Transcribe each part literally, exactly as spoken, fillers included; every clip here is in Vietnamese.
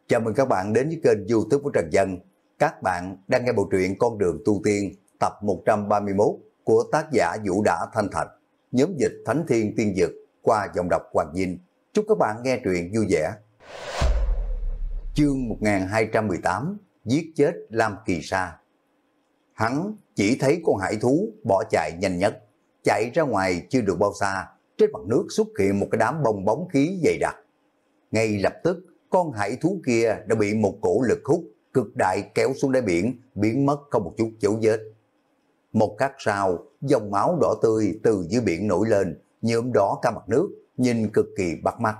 Chào mừng các bạn đến với kênh YouTube của Trần Dân. Các bạn đang nghe bộ truyện Con đường tu tiên tập một trăm ba mươi mốt của tác giả Vũ Đã Thanh Thạch, nhóm dịch Thánh Thiên Tiên Dực qua giọng đọc Hoàng Vinh. Chúc các bạn nghe truyện vui vẻ. Chương một nghìn hai trăm mười tám, giết chết Lam Kỳ Sa. Hắn chỉ thấy con hải thú bỏ chạy nhanh nhất, chạy ra ngoài chưa được bao xa, trên mặt nước xuất hiện một cái đám bong bóng khí dày đặc. Ngay lập tức, con hải thú kia đã bị một cổ lực hút cực đại kéo xuống đáy biển, biến mất không một chút dấu vết. Một khắc sau, dòng máu đỏ tươi từ dưới biển nổi lên, nhuộm đỏ cả mặt nước, nhìn cực kỳ bắt mắt.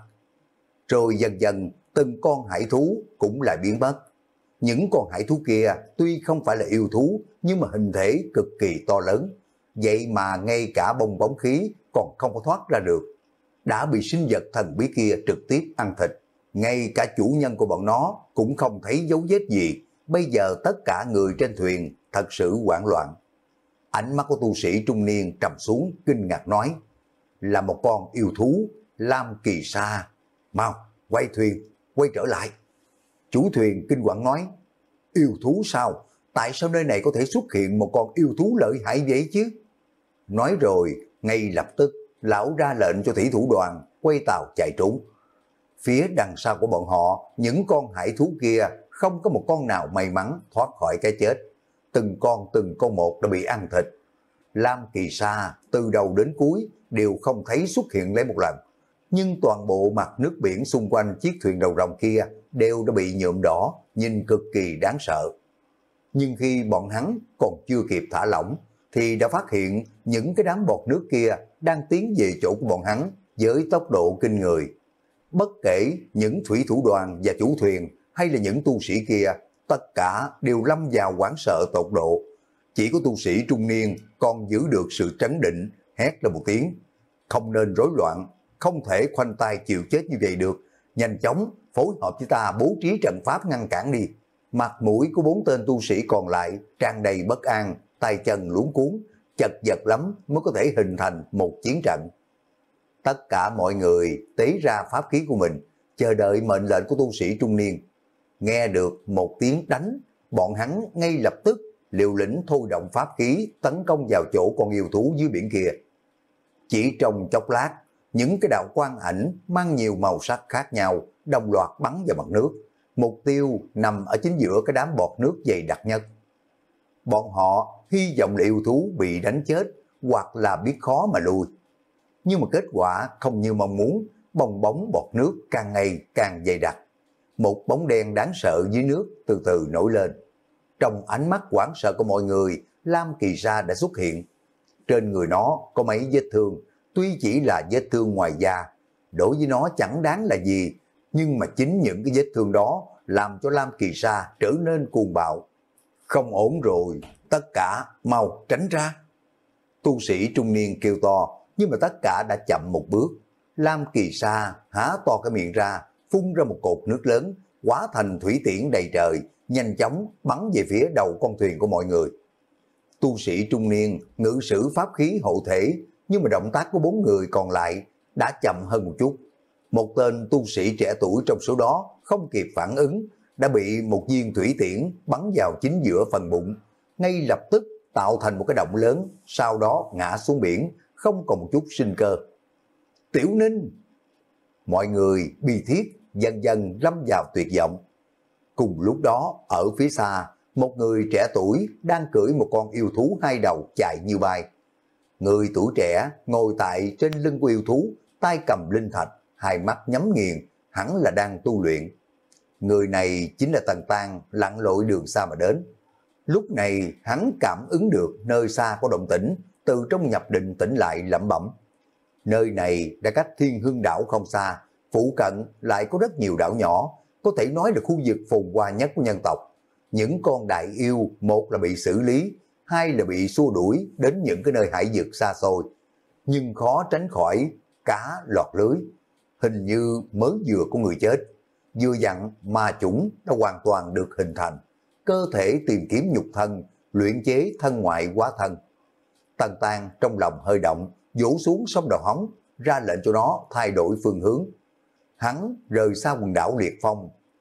Rồi dần dần, từng con hải thú cũng lại biến mất. Những con hải thú kia tuy không phải là yêu thú, nhưng mà hình thể cực kỳ to lớn. Vậy mà ngay cả bong bóng khí còn không có thoát ra được. Đã bị sinh vật thần bí kia trực tiếp ăn thịt. Ngay cả chủ nhân của bọn nó cũng không thấy dấu vết gì. Bây giờ tất cả người trên thuyền thật sự hoảng loạn. Ánh mắt của tu sĩ trung niên trầm xuống, kinh ngạc nói: là một con yêu thú, Lam Kỳ Sa. Mau, quay thuyền, quay trở lại. Chủ thuyền kinh hoàng nói: yêu thú sao? Tại sao nơi này có thể xuất hiện một con yêu thú lợi hại vậy chứ? Nói rồi, ngay lập tức, lão ra lệnh cho thủy thủ đoàn quay tàu chạy trốn. Phía đằng sau của bọn họ, những con hải thú kia không có một con nào may mắn thoát khỏi cái chết. Từng con từng con một đã bị ăn thịt. Lam Kỳ Sa từ đầu đến cuối đều không thấy xuất hiện lấy một lần. Nhưng toàn bộ mặt nước biển xung quanh chiếc thuyền đầu rồng kia đều đã bị nhuộm đỏ, nhìn cực kỳ đáng sợ. Nhưng khi bọn hắn còn chưa kịp thả lỏng, thì đã phát hiện những cái đám bọt nước kia đang tiến về chỗ của bọn hắn với tốc độ kinh người. Bất kể những thủy thủ đoàn và chủ thuyền hay là những tu sĩ kia, tất cả đều lâm vào hoảng sợ tột độ. Chỉ có tu sĩ trung niên còn giữ được sự trấn định, hét lên một tiếng: không nên rối loạn, không thể khoanh tay chịu chết như vậy được. Nhanh chóng phối hợp với ta bố trí trận pháp ngăn cản đi. Mặt mũi của bốn tên tu sĩ còn lại tràn đầy bất an, tay chân luống cuống, chật vật lắm mới có thể hình thành một chiến trận. Tất cả mọi người tế ra pháp khí của mình, chờ đợi mệnh lệnh của tu sĩ trung niên. Nghe được một tiếng đánh, bọn hắn ngay lập tức liều lĩnh thôi động pháp khí tấn công vào chỗ con yêu thú dưới biển kia. Chỉ trong chốc lát, những cái đạo quang ảnh mang nhiều màu sắc khác nhau đồng loạt bắn vào mặt nước. Mục tiêu nằm ở chính giữa cái đám bọt nước dày đặc nhất. Bọn họ hy vọng là yêu thú bị đánh chết hoặc là biết khó mà lui. Nhưng mà kết quả không như mong muốn, bong bóng bọt nước càng ngày càng dày đặc. Một bóng đen đáng sợ dưới nước từ từ nổi lên. Trong ánh mắt hoảng sợ của mọi người, Lam Kỳ Sa đã xuất hiện. Trên người nó có mấy vết thương, tuy chỉ là vết thương ngoài da, đối với nó chẳng đáng là gì, nhưng mà chính những cái vết thương đó làm cho Lam Kỳ Sa trở nên cuồng bạo. Không ổn rồi, tất cả mau tránh ra. Tu sĩ trung niên kêu to, nhưng mà tất cả đã chậm một bước. Lam Kỳ Sa há to cái miệng ra, phun ra một cột nước lớn, hóa thành thủy tiễn đầy trời, nhanh chóng bắn về phía đầu con thuyền của mọi người. Tu sĩ trung niên ngự sử pháp khí hộ thể, nhưng mà động tác của bốn người còn lại đã chậm hơn một chút. Một tên tu sĩ trẻ tuổi trong số đó không kịp phản ứng, đã bị một viên thủy tiễn bắn vào chính giữa phần bụng, ngay lập tức tạo thành một cái động lớn, sau đó ngã xuống biển, không còn một chút sinh cơ. Tiểu Ninh! Mọi người bi thiết, dần dần lâm vào tuyệt vọng. Cùng lúc đó, ở phía xa, một người trẻ tuổi đang cưỡi một con yêu thú hai đầu chạy như bay. Người tuổi trẻ ngồi tại trên lưng của yêu thú, tay cầm linh thạch, hai mắt nhắm nghiền, hẳn là đang tu luyện. Người này chính là Tần Tang lặn lội đường xa mà đến. Lúc này hắn cảm ứng được nơi xa có động tĩnh, từ trong nhập định tỉnh lại lẩm bẩm. Nơi này đã cách Thiên Hưng đảo không xa, phụ cận lại có rất nhiều đảo nhỏ, có thể nói là khu vực phồn hoa nhất của nhân tộc. Những con đại yêu, một là bị xử lý, hai là bị xua đuổi đến những cái nơi hải vực xa xôi. Nhưng khó tránh khỏi cá lọt lưới. Hình như mới vừa có người chết, vừa dặn ma chủng đã hoàn toàn được hình thành. Cơ thể tìm kiếm nhục thân, luyện chế thân ngoại hóa thân. Tần Tang trong lòng hơi động, vỗ xuống sông đầu hóng, ra lệnh cho nó thay đổi phương hướng. Hắn rời xa quần đảo Liệt Phong,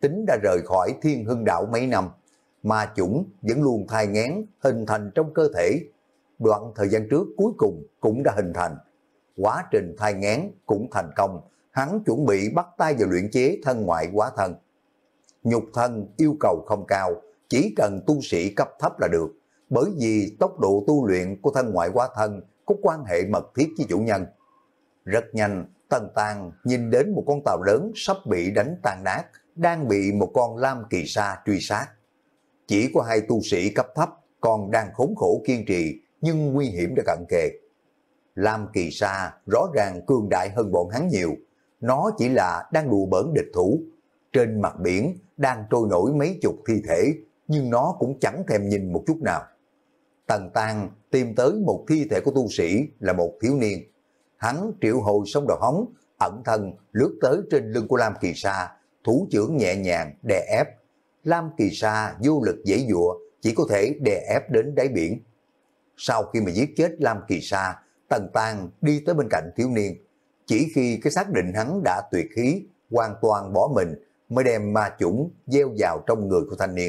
tính đã rời khỏi Thiên Hưng Đảo mấy năm, ma chủng vẫn luôn thai nghén hình thành trong cơ thể. Đoạn thời gian trước cuối cùng cũng đã hình thành. Quá trình thai nghén cũng thành công, hắn chuẩn bị bắt tay vào luyện chế thân ngoại hóa thân. Nhục thân yêu cầu không cao, chỉ cần tu sĩ cấp thấp là được, bởi vì tốc độ tu luyện của thân ngoại hóa thân có quan hệ mật thiết với chủ nhân. Rất nhanh, Tần Tàng nhìn đến một con tàu lớn sắp bị đánh tan nát, đang bị một con lam kỳ sa truy sát. Chỉ có hai tu sĩ cấp thấp còn đang khốn khổ kiên trì, nhưng nguy hiểm đã cận kề. Lam kỳ sa rõ ràng cường đại hơn bọn hắn nhiều, nó chỉ là đang đùa bỡn địch thủ. Trên mặt biển đang trôi nổi mấy chục thi thể, nhưng nó cũng chẳng thèm nhìn một chút nào. Tần Tàng tìm tới một thi thể của tu sĩ là một thiếu niên. Hắn triệu hồi sông đầu hóng, ẩn thân lướt tới trên lưng của Lam kỳ sa, thủ trưởng nhẹ nhàng đè ép. Lam kỳ sa vô lực giãy giụa, chỉ có thể đè ép đến đáy biển. Sau khi mà giết chết Lam kỳ sa, Tần Tàng đi tới bên cạnh thiếu niên. Chỉ khi cái xác định hắn đã tuyệt khí, hoàn toàn bỏ mình, mới đem ma chủng gieo vào trong người của thanh niên.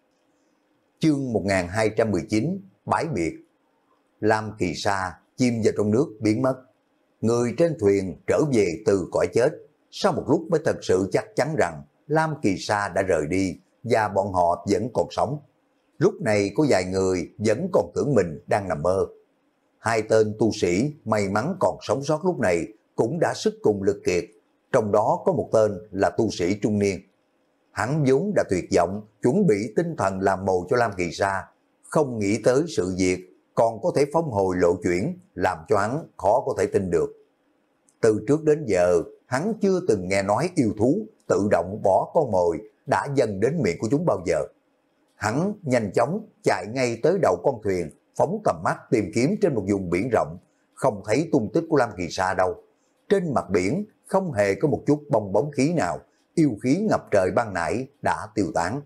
Chương một nghìn hai trăm mười chín, Bãi biệt. Lam kỳ sa chìm vào trong nước biến mất. Người trên thuyền trở về từ cõi chết, sau một lúc mới thật sự chắc chắn rằng Lam kỳ sa đã rời đi và bọn họ vẫn còn sống. Lúc này có vài người vẫn còn tưởng mình đang nằm mơ. Hai tên tu sĩ may mắn còn sống sót lúc này cũng đã sức cùng lực kiệt, trong đó có một tên là tu sĩ trung niên. Hắn vốn đã tuyệt vọng, chuẩn bị tinh thần làm mồi cho Lam kỳ sa, không nghĩ tới sự việc còn có thể phong hồi lộ chuyển, làm cho hắn khó có thể tin được. Từ trước đến giờ, hắn chưa từng nghe nói yêu thú tự động bỏ con mồi đã dần đến miệng của chúng bao giờ. Hắn nhanh chóng chạy ngay tới đầu con thuyền, phóng tầm mắt tìm kiếm trên một vùng biển rộng, không thấy tung tích của Lam kỳ sa đâu. Trên mặt biển không hề có một chút bong bóng khí nào, yêu khí ngập trời ban nãy đã tiêu tán.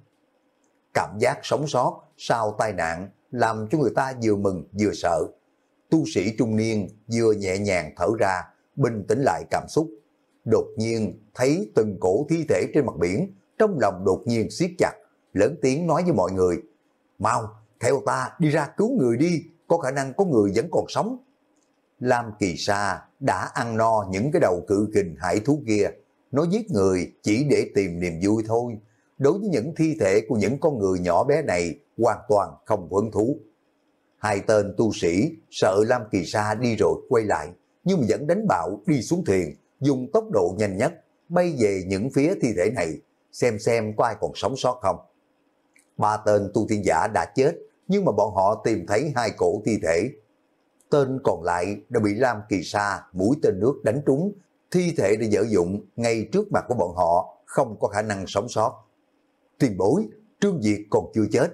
Cảm giác sống sót sau tai nạn làm cho người ta vừa mừng vừa sợ. Tu sĩ trung niên vừa nhẹ nhàng thở ra, bình tĩnh lại cảm xúc. Đột nhiên thấy từng cổ thi thể trên mặt biển, trong lòng đột nhiên siết chặt, lớn tiếng nói với mọi người: mau, theo ta đi ra cứu người đi, có khả năng có người vẫn còn sống. Lam kỳ sa đã ăn no những cái đầu cự kình hải thú kia, nó giết người chỉ để tìm niềm vui thôi. Đối với những thi thể của những con người nhỏ bé này hoàn toàn không hứng thú. Hai tên tu sĩ sợ Lam kỳ sa đi rồi quay lại, nhưng mà vẫn đánh bạo đi xuống thuyền, dùng tốc độ nhanh nhất bay về những phía thi thể này, xem xem có ai còn sống sót không. Ba tên tu tiên giả đã chết, nhưng mà bọn họ tìm thấy hai cổ thi thể. Tên còn lại đã bị Lam kỳ sa mũi tên nước đánh trúng, thi thể đã dở dụng ngay trước mặt của bọn họ, không có khả năng sống sót. Tiền bối, Trương Việt còn chưa chết.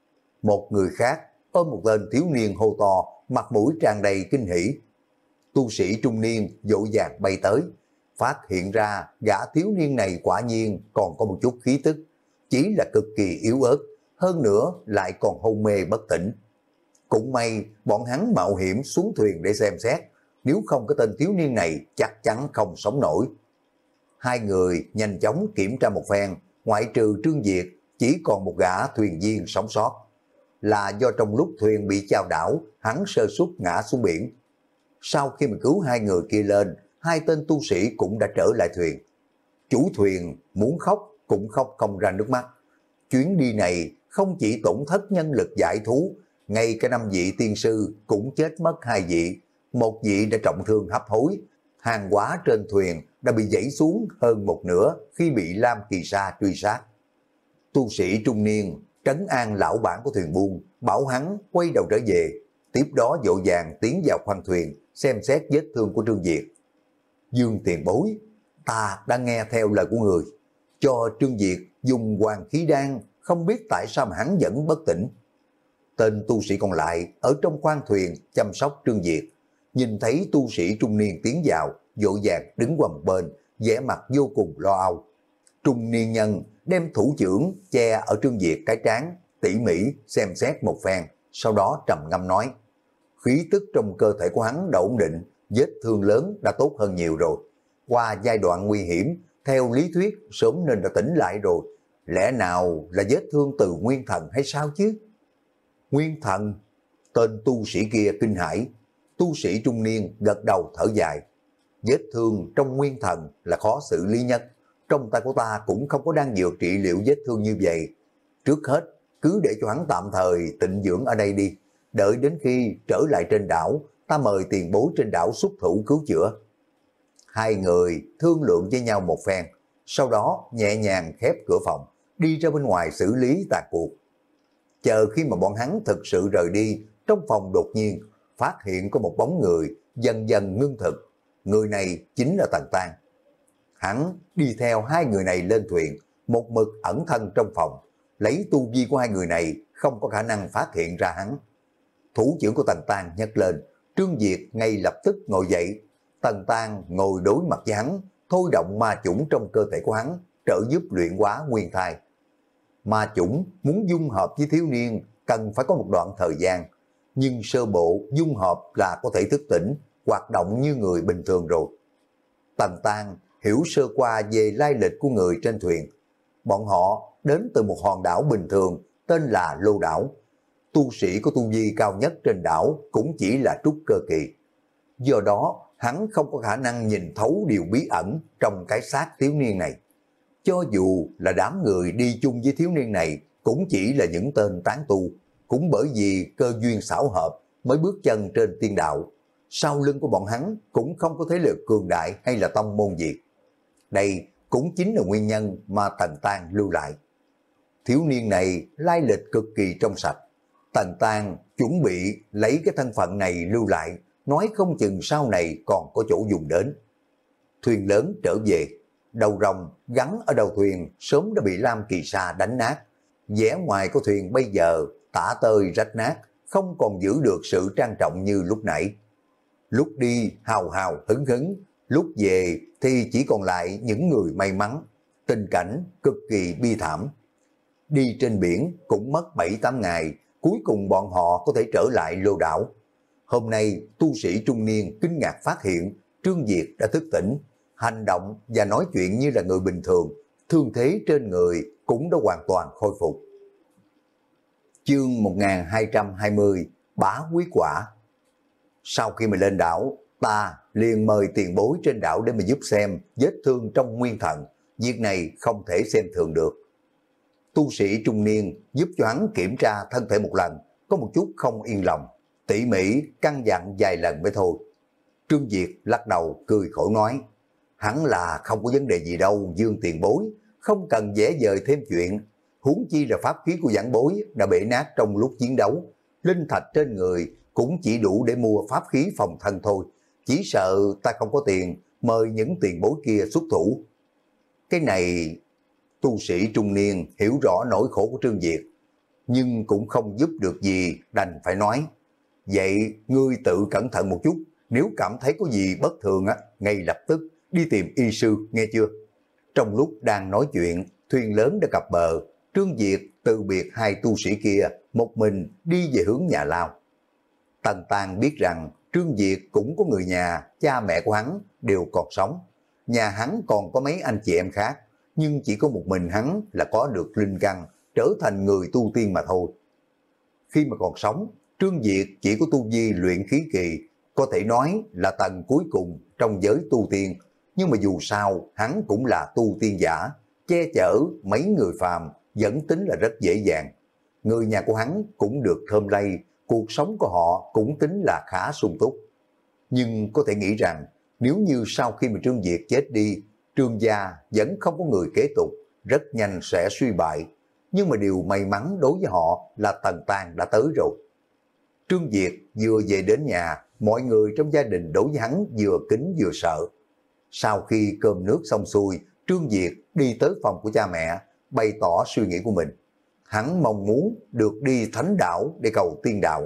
Một người khác ôm một tên thiếu niên hô to, mặt mũi tràn đầy kinh hỉ. Tu sĩ trung niên vội vàng bay tới, phát hiện ra gã thiếu niên này quả nhiên còn có một chút khí tức, chỉ là cực kỳ yếu ớt, hơn nữa lại còn hôn mê bất tỉnh. Cũng may bọn hắn mạo hiểm xuống thuyền để xem xét, nếu không cái tên thiếu niên này chắc chắn không sống nổi. Hai người nhanh chóng kiểm tra một phen, ngoại trừ Trương Việt, chỉ còn một gã thuyền viên sống sót. Là do trong lúc thuyền bị chao đảo, hắn sơ suất ngã xuống biển. Sau khi mà cứu hai người kia lên, hai tên tu sĩ cũng đã trở lại thuyền. Chủ thuyền muốn khóc cũng khóc không ra nước mắt. Chuyến đi này không chỉ tổn thất nhân lực giải thú, ngay cả năm vị tiên sư cũng chết mất hai vị. Một vị đã trọng thương hấp hối, hàng hóa trên thuyền đã bị dãy xuống hơn một nửa khi bị Lam kỳ sa truy sát. Tu sĩ trung niên trấn an lão bản của thuyền buôn, bảo hắn quay đầu trở về, tiếp đó vội vàng tiến vào khoang thuyền xem xét vết thương của Trương Việt. Dương tiền bối, ta đã nghe theo lời của người, cho Trương Việt dùng hoàng khí đan, không biết tại sao mà hắn vẫn bất tỉnh. Tên tu sĩ còn lại ở trong khoang thuyền chăm sóc Trương Việt, nhìn thấy tu sĩ trung niên tiến vào, vội vàng đứng qua một bên, vẻ mặt vô cùng lo âu. Trung niên nhân đem thủ trưởng che ở Trương Việt cái trán, tỉ mỉ xem xét một phen, sau đó trầm ngâm nói: khí tức trong cơ thể của hắn đã ổn định, vết thương lớn đã tốt hơn nhiều rồi. Qua giai đoạn nguy hiểm, theo lý thuyết sớm nên đã tỉnh lại rồi, lẽ nào là vết thương từ Nguyên Thần hay sao chứ? Nguyên Thần? Tên tu sĩ kia kinh hãi. Tu sĩ trung niên gật đầu thở dài. Vết thương trong Nguyên Thần là khó xử lý nhất. Trong tay của ta cũng không có đang dược trị liệu vết thương như vậy. Trước hết, cứ để cho hắn tạm thời tịnh dưỡng ở đây đi. Đợi đến khi trở lại trên đảo, ta mời tiền bối trên đảo xuất thủ cứu chữa. Hai người thương lượng với nhau một phen, sau đó nhẹ nhàng khép cửa phòng, đi ra bên ngoài xử lý tàn cuộc. Chờ khi mà bọn hắn thực sự rời đi, trong phòng đột nhiên phát hiện có một bóng người dần dần ngưng thực. Người này chính là Tần Tang. Hắn đi theo hai người này lên thuyền, một mực ẩn thân trong phòng. Lấy tu vi của hai người này không có khả năng phát hiện ra hắn. Thủ trưởng của Tần Tang nhấc lên, Trương Việt ngay lập tức ngồi dậy. Tần Tang ngồi đối mặt với hắn, thôi động ma chủng trong cơ thể của hắn, trợ giúp luyện hóa nguyên thai. Ma chủng muốn dung hợp với thiếu niên cần phải có một đoạn thời gian, nhưng sơ bộ dung hợp là có thể thức tỉnh, hoạt động như người bình thường rồi. Tần Tang hiểu sơ qua về lai lịch của người trên thuyền. Bọn họ đến từ một hòn đảo bình thường tên là Lô Đảo. Tu sĩ có tu vi cao nhất trên đảo cũng chỉ là trúc cơ kỳ. Do đó, hắn không có khả năng nhìn thấu điều bí ẩn trong cái xác thiếu niên này. Cho dù là đám người đi chung với thiếu niên này cũng chỉ là những tên tán tu, cũng bởi vì cơ duyên xảo hợp mới bước chân trên tiên đạo. Sau lưng của bọn hắn cũng không có thế lực cường đại hay là tông môn gì. Đây cũng chính là nguyên nhân mà Tần Tang lưu lại. Thiếu niên này lai lịch cực kỳ trong sạch. Tần Tang chuẩn bị lấy cái thân phận này lưu lại, nói không chừng sau này còn có chỗ dùng đến. Thuyền lớn trở về, đầu rồng gắn ở đầu thuyền sớm đã bị Lam Kỳ Sa đánh nát. Vẻ ngoài của thuyền bây giờ tả tơi rách nát, không còn giữ được sự trang trọng như lúc nãy. Lúc đi hào hào hứng hứng, lúc về thì chỉ còn lại những người may mắn. Tình cảnh cực kỳ bi thảm. Đi trên biển cũng mất bảy tám ngày, cuối cùng bọn họ có thể trở lại Lô Đảo. Hôm nay tu sĩ trung niên kinh ngạc phát hiện Trương Việt đã thức tỉnh, hành động và nói chuyện như là người bình thường, thương thế trên người cũng đã hoàn toàn khôi phục. Chương một nghìn hai trăm hai mươi Bá Quý Quả. Sau khi mà lên đảo, ta liền mời tiền bối trên đảo để mà giúp xem vết thương trong Nguyên Thần. Việc này không thể xem thường được. Tu sĩ trung niên giúp cho hắn kiểm tra thân thể một lần, có một chút không yên lòng, tỉ mỉ căn dặn vài lần mới thôi. Trương Việt lắc đầu cười khổ nói, hắn là không có vấn đề gì đâu Dương tiền bối, không cần dễ dời thêm chuyện. Huống chi là pháp khí của giảng bối đã bể nát trong lúc chiến đấu, linh thạch trên người cũng chỉ đủ để mua pháp khí phòng thân thôi. Chỉ sợ ta không có tiền mời những tiền bối kia xuất thủ. Cái này... Tu sĩ trung niên hiểu rõ nỗi khổ của Trương Việt, nhưng cũng không giúp được gì, đành phải nói. Vậy ngươi tự cẩn thận một chút, nếu cảm thấy có gì bất thường á, ngay lập tức đi tìm y sư, nghe chưa? Trong lúc đang nói chuyện, thuyền lớn đã cập bờ, Trương Việt từ biệt hai tu sĩ kia, một mình đi về hướng nhà lao. Tần Tang biết rằng Trương Việt cũng có người nhà, cha mẹ của hắn đều còn sống. Nhà hắn còn có mấy anh chị em khác, nhưng chỉ có một mình hắn là có được linh căn, trở thành người tu tiên mà thôi. Khi mà còn sống, Trương Việt chỉ có tu vi luyện khí kỳ, có thể nói là tầng cuối cùng trong giới tu tiên, nhưng mà dù sao hắn cũng là tu tiên giả, che chở mấy người phàm vẫn tính là rất dễ dàng. Người nhà của hắn cũng được thơm lây, cuộc sống của họ cũng tính là khá sung túc. Nhưng có thể nghĩ rằng nếu như sau khi mà Trương Việt chết đi, Trương gia vẫn không có người kế tục, rất nhanh sẽ suy bại. Nhưng mà điều may mắn đối với họ là Tần Tang đã tới rồi. Trương Việt vừa về đến nhà, mọi người trong gia đình đối với hắn vừa kính vừa sợ. Sau khi cơm nước xong xuôi, Trương Việt đi tới phòng của cha mẹ, bày tỏ suy nghĩ của mình. Hắn mong muốn được đi Thánh Đảo để cầu tiên đạo.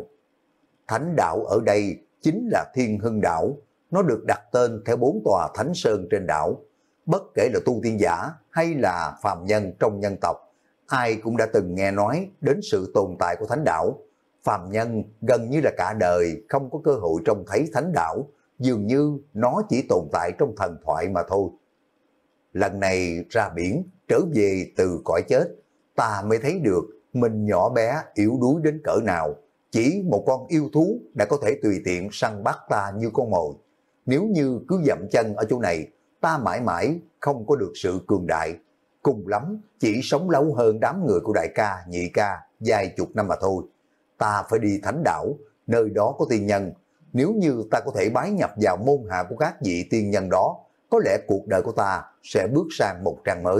Thánh Đảo ở đây chính là Thiên Hưng Đảo, nó được đặt tên theo bốn tòa thánh sơn trên đảo. Bất kể là tu tiên giả hay là phàm nhân trong nhân tộc, ai cũng đã từng nghe nói đến sự tồn tại của thánh đảo. Phàm nhân gần như là cả đời không có cơ hội trông thấy thánh đảo, dường như nó chỉ tồn tại trong thần thoại mà thôi. Lần này ra biển, trở về từ cõi chết, ta mới thấy được mình nhỏ bé yếu đuối đến cỡ nào. Chỉ một con yêu thú đã có thể tùy tiện săn bắt ta như con mồi. Nếu như cứ dậm chân ở chỗ này, ta mãi mãi không có được sự cường đại. Cùng lắm chỉ sống lâu hơn đám người của đại ca, nhị ca vài chục năm mà thôi. Ta phải đi thánh đảo, nơi đó có tiên nhân. Nếu như ta có thể bái nhập vào môn hạ của các vị tiên nhân đó, có lẽ cuộc đời của ta sẽ bước sang một trang mới.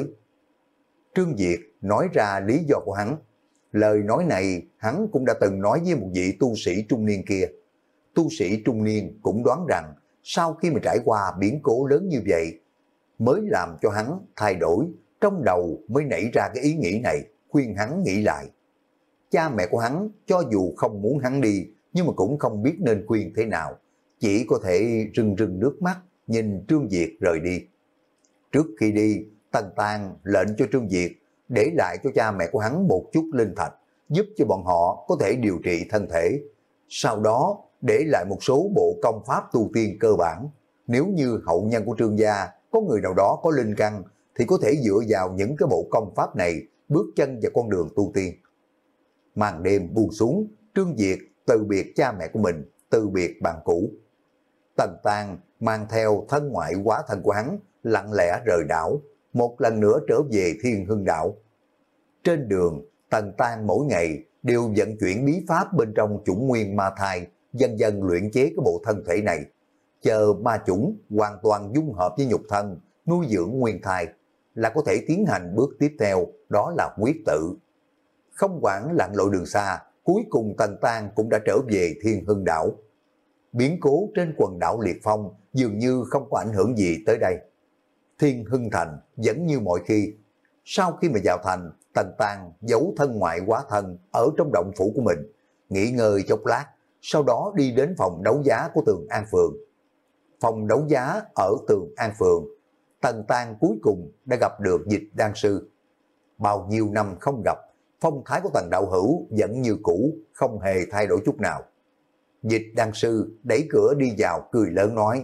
Trương Việt nói ra lý do của hắn. Lời nói này hắn cũng đã từng nói với một vị tu sĩ trung niên kia. Tu sĩ trung niên cũng đoán rằng sau khi mà trải qua biến cố lớn như vậy, mới làm cho hắn thay đổi, trong đầu mới nảy ra cái ý nghĩ này, khuyên hắn nghĩ lại. Cha mẹ của hắn cho dù không muốn hắn đi, nhưng mà cũng không biết nên khuyên thế nào, chỉ có thể rưng rưng nước mắt nhìn Trương Việt rời đi. Trước khi đi, Tần Tàng lệnh cho Trương Việt để lại cho cha mẹ của hắn một chút linh thạch, giúp cho bọn họ có thể điều trị thân thể. Sau đó để lại một số bộ công pháp tu tiên cơ bản. Nếu như hậu nhân của Trương gia có người nào đó có linh căn, thì có thể dựa vào những cái bộ công pháp này bước chân vào con đường tu tiên. Màn đêm buông xuống, Trương Việt từ biệt cha mẹ của mình, từ biệt bạn cũ. Tần Tàng mang theo thân ngoại hóa thân của hắn, lặng lẽ rời đảo, một lần nữa trở về Thiên Hưng đảo. Trên đường, Tần Tàng mỗi ngày đều vận chuyển bí pháp bên trong chủng nguyên ma thai, dần dần luyện chế cái bộ thân thể này. Chờ ma chủng hoàn toàn dung hợp với nhục thân, nuôi dưỡng nguyên thai, là có thể tiến hành bước tiếp theo, đó là huyết tự. Không quản lặn lội đường xa, cuối cùng Tần Tàng cũng đã trở về Thiên Hưng đảo. Biến cố trên quần đảo Liệt Phong dường như không có ảnh hưởng gì tới đây. Thiên Hưng Thành vẫn như mọi khi. Sau khi mà vào thành, Tần Tàng giấu thân ngoại hóa thân ở trong động phủ của mình, nghỉ ngơi chốc lát, sau đó đi đến phòng đấu giá của Tường An Phường. Phòng đấu giá ở Tường An Phường, Tần Tàng cuối cùng đã gặp được Dịch Đan Sư. Bao nhiêu năm không gặp, phong thái của Tần đạo hữu vẫn như cũ, không hề thay đổi chút nào. Dịch Đan Sư đẩy cửa đi vào, cười lớn nói.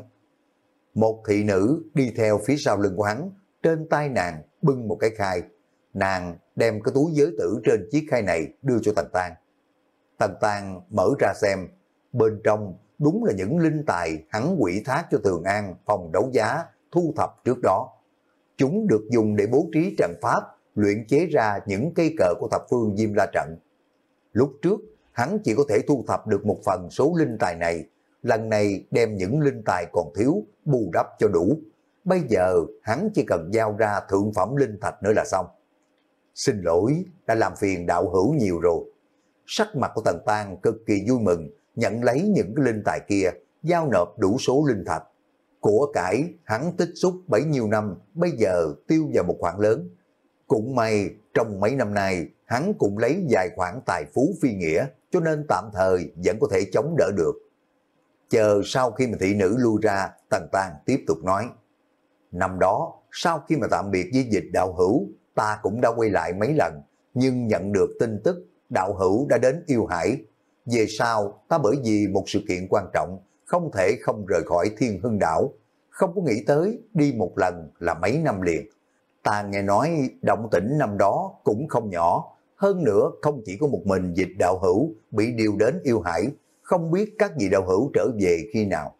Một thị nữ đi theo phía sau lưng của hắn, trên tay nàng bưng một cái khai. Nàng đem cái túi giới tử trên chiếc khai này đưa cho Tần Tàng. Tần Tàng mở ra xem, bên trong đúng là những linh tài hắn quỷ thác cho Tường An phòng đấu giá thu thập trước đó. Chúng được dùng để bố trí trận pháp, luyện chế ra những cây cờ của thập phương Diêm La Trận. Lúc trước, hắn chỉ có thể thu thập được một phần số linh tài này, lần này đem những linh tài còn thiếu, bù đắp cho đủ. Bây giờ, hắn chỉ cần giao ra thượng phẩm linh thạch nữa là xong. Xin lỗi, đã làm phiền đạo hữu nhiều rồi. Sắc mặt của Tần Tàng cực kỳ vui mừng, nhận lấy những cái linh tài kia, giao nộp đủ số linh thạch. Của cải hắn tích xúc bấy nhiêu năm, bây giờ tiêu vào một khoản lớn. Cũng may, trong mấy năm nay, hắn cũng lấy vài khoản tài phú phi nghĩa, cho nên tạm thời vẫn có thể chống đỡ được. Chờ sau khi mà thị nữ lui ra, Tần Tàng tiếp tục nói. Năm đó, sau khi mà tạm biệt với Dịch đạo hữu, ta cũng đã quay lại mấy lần, nhưng nhận được tin tức đạo hữu đã đến Yêu Hải. Về sau, ta bởi vì một sự kiện quan trọng, không thể không rời khỏi Thiên Hưng đảo. Không có nghĩ tới đi một lần là mấy năm liền. Ta nghe nói động tĩnh năm đó cũng không nhỏ, hơn nữa không chỉ có một mình Dịch đạo hữu bị điều đến Yêu Hải, không biết các vị đạo hữu trở về khi nào.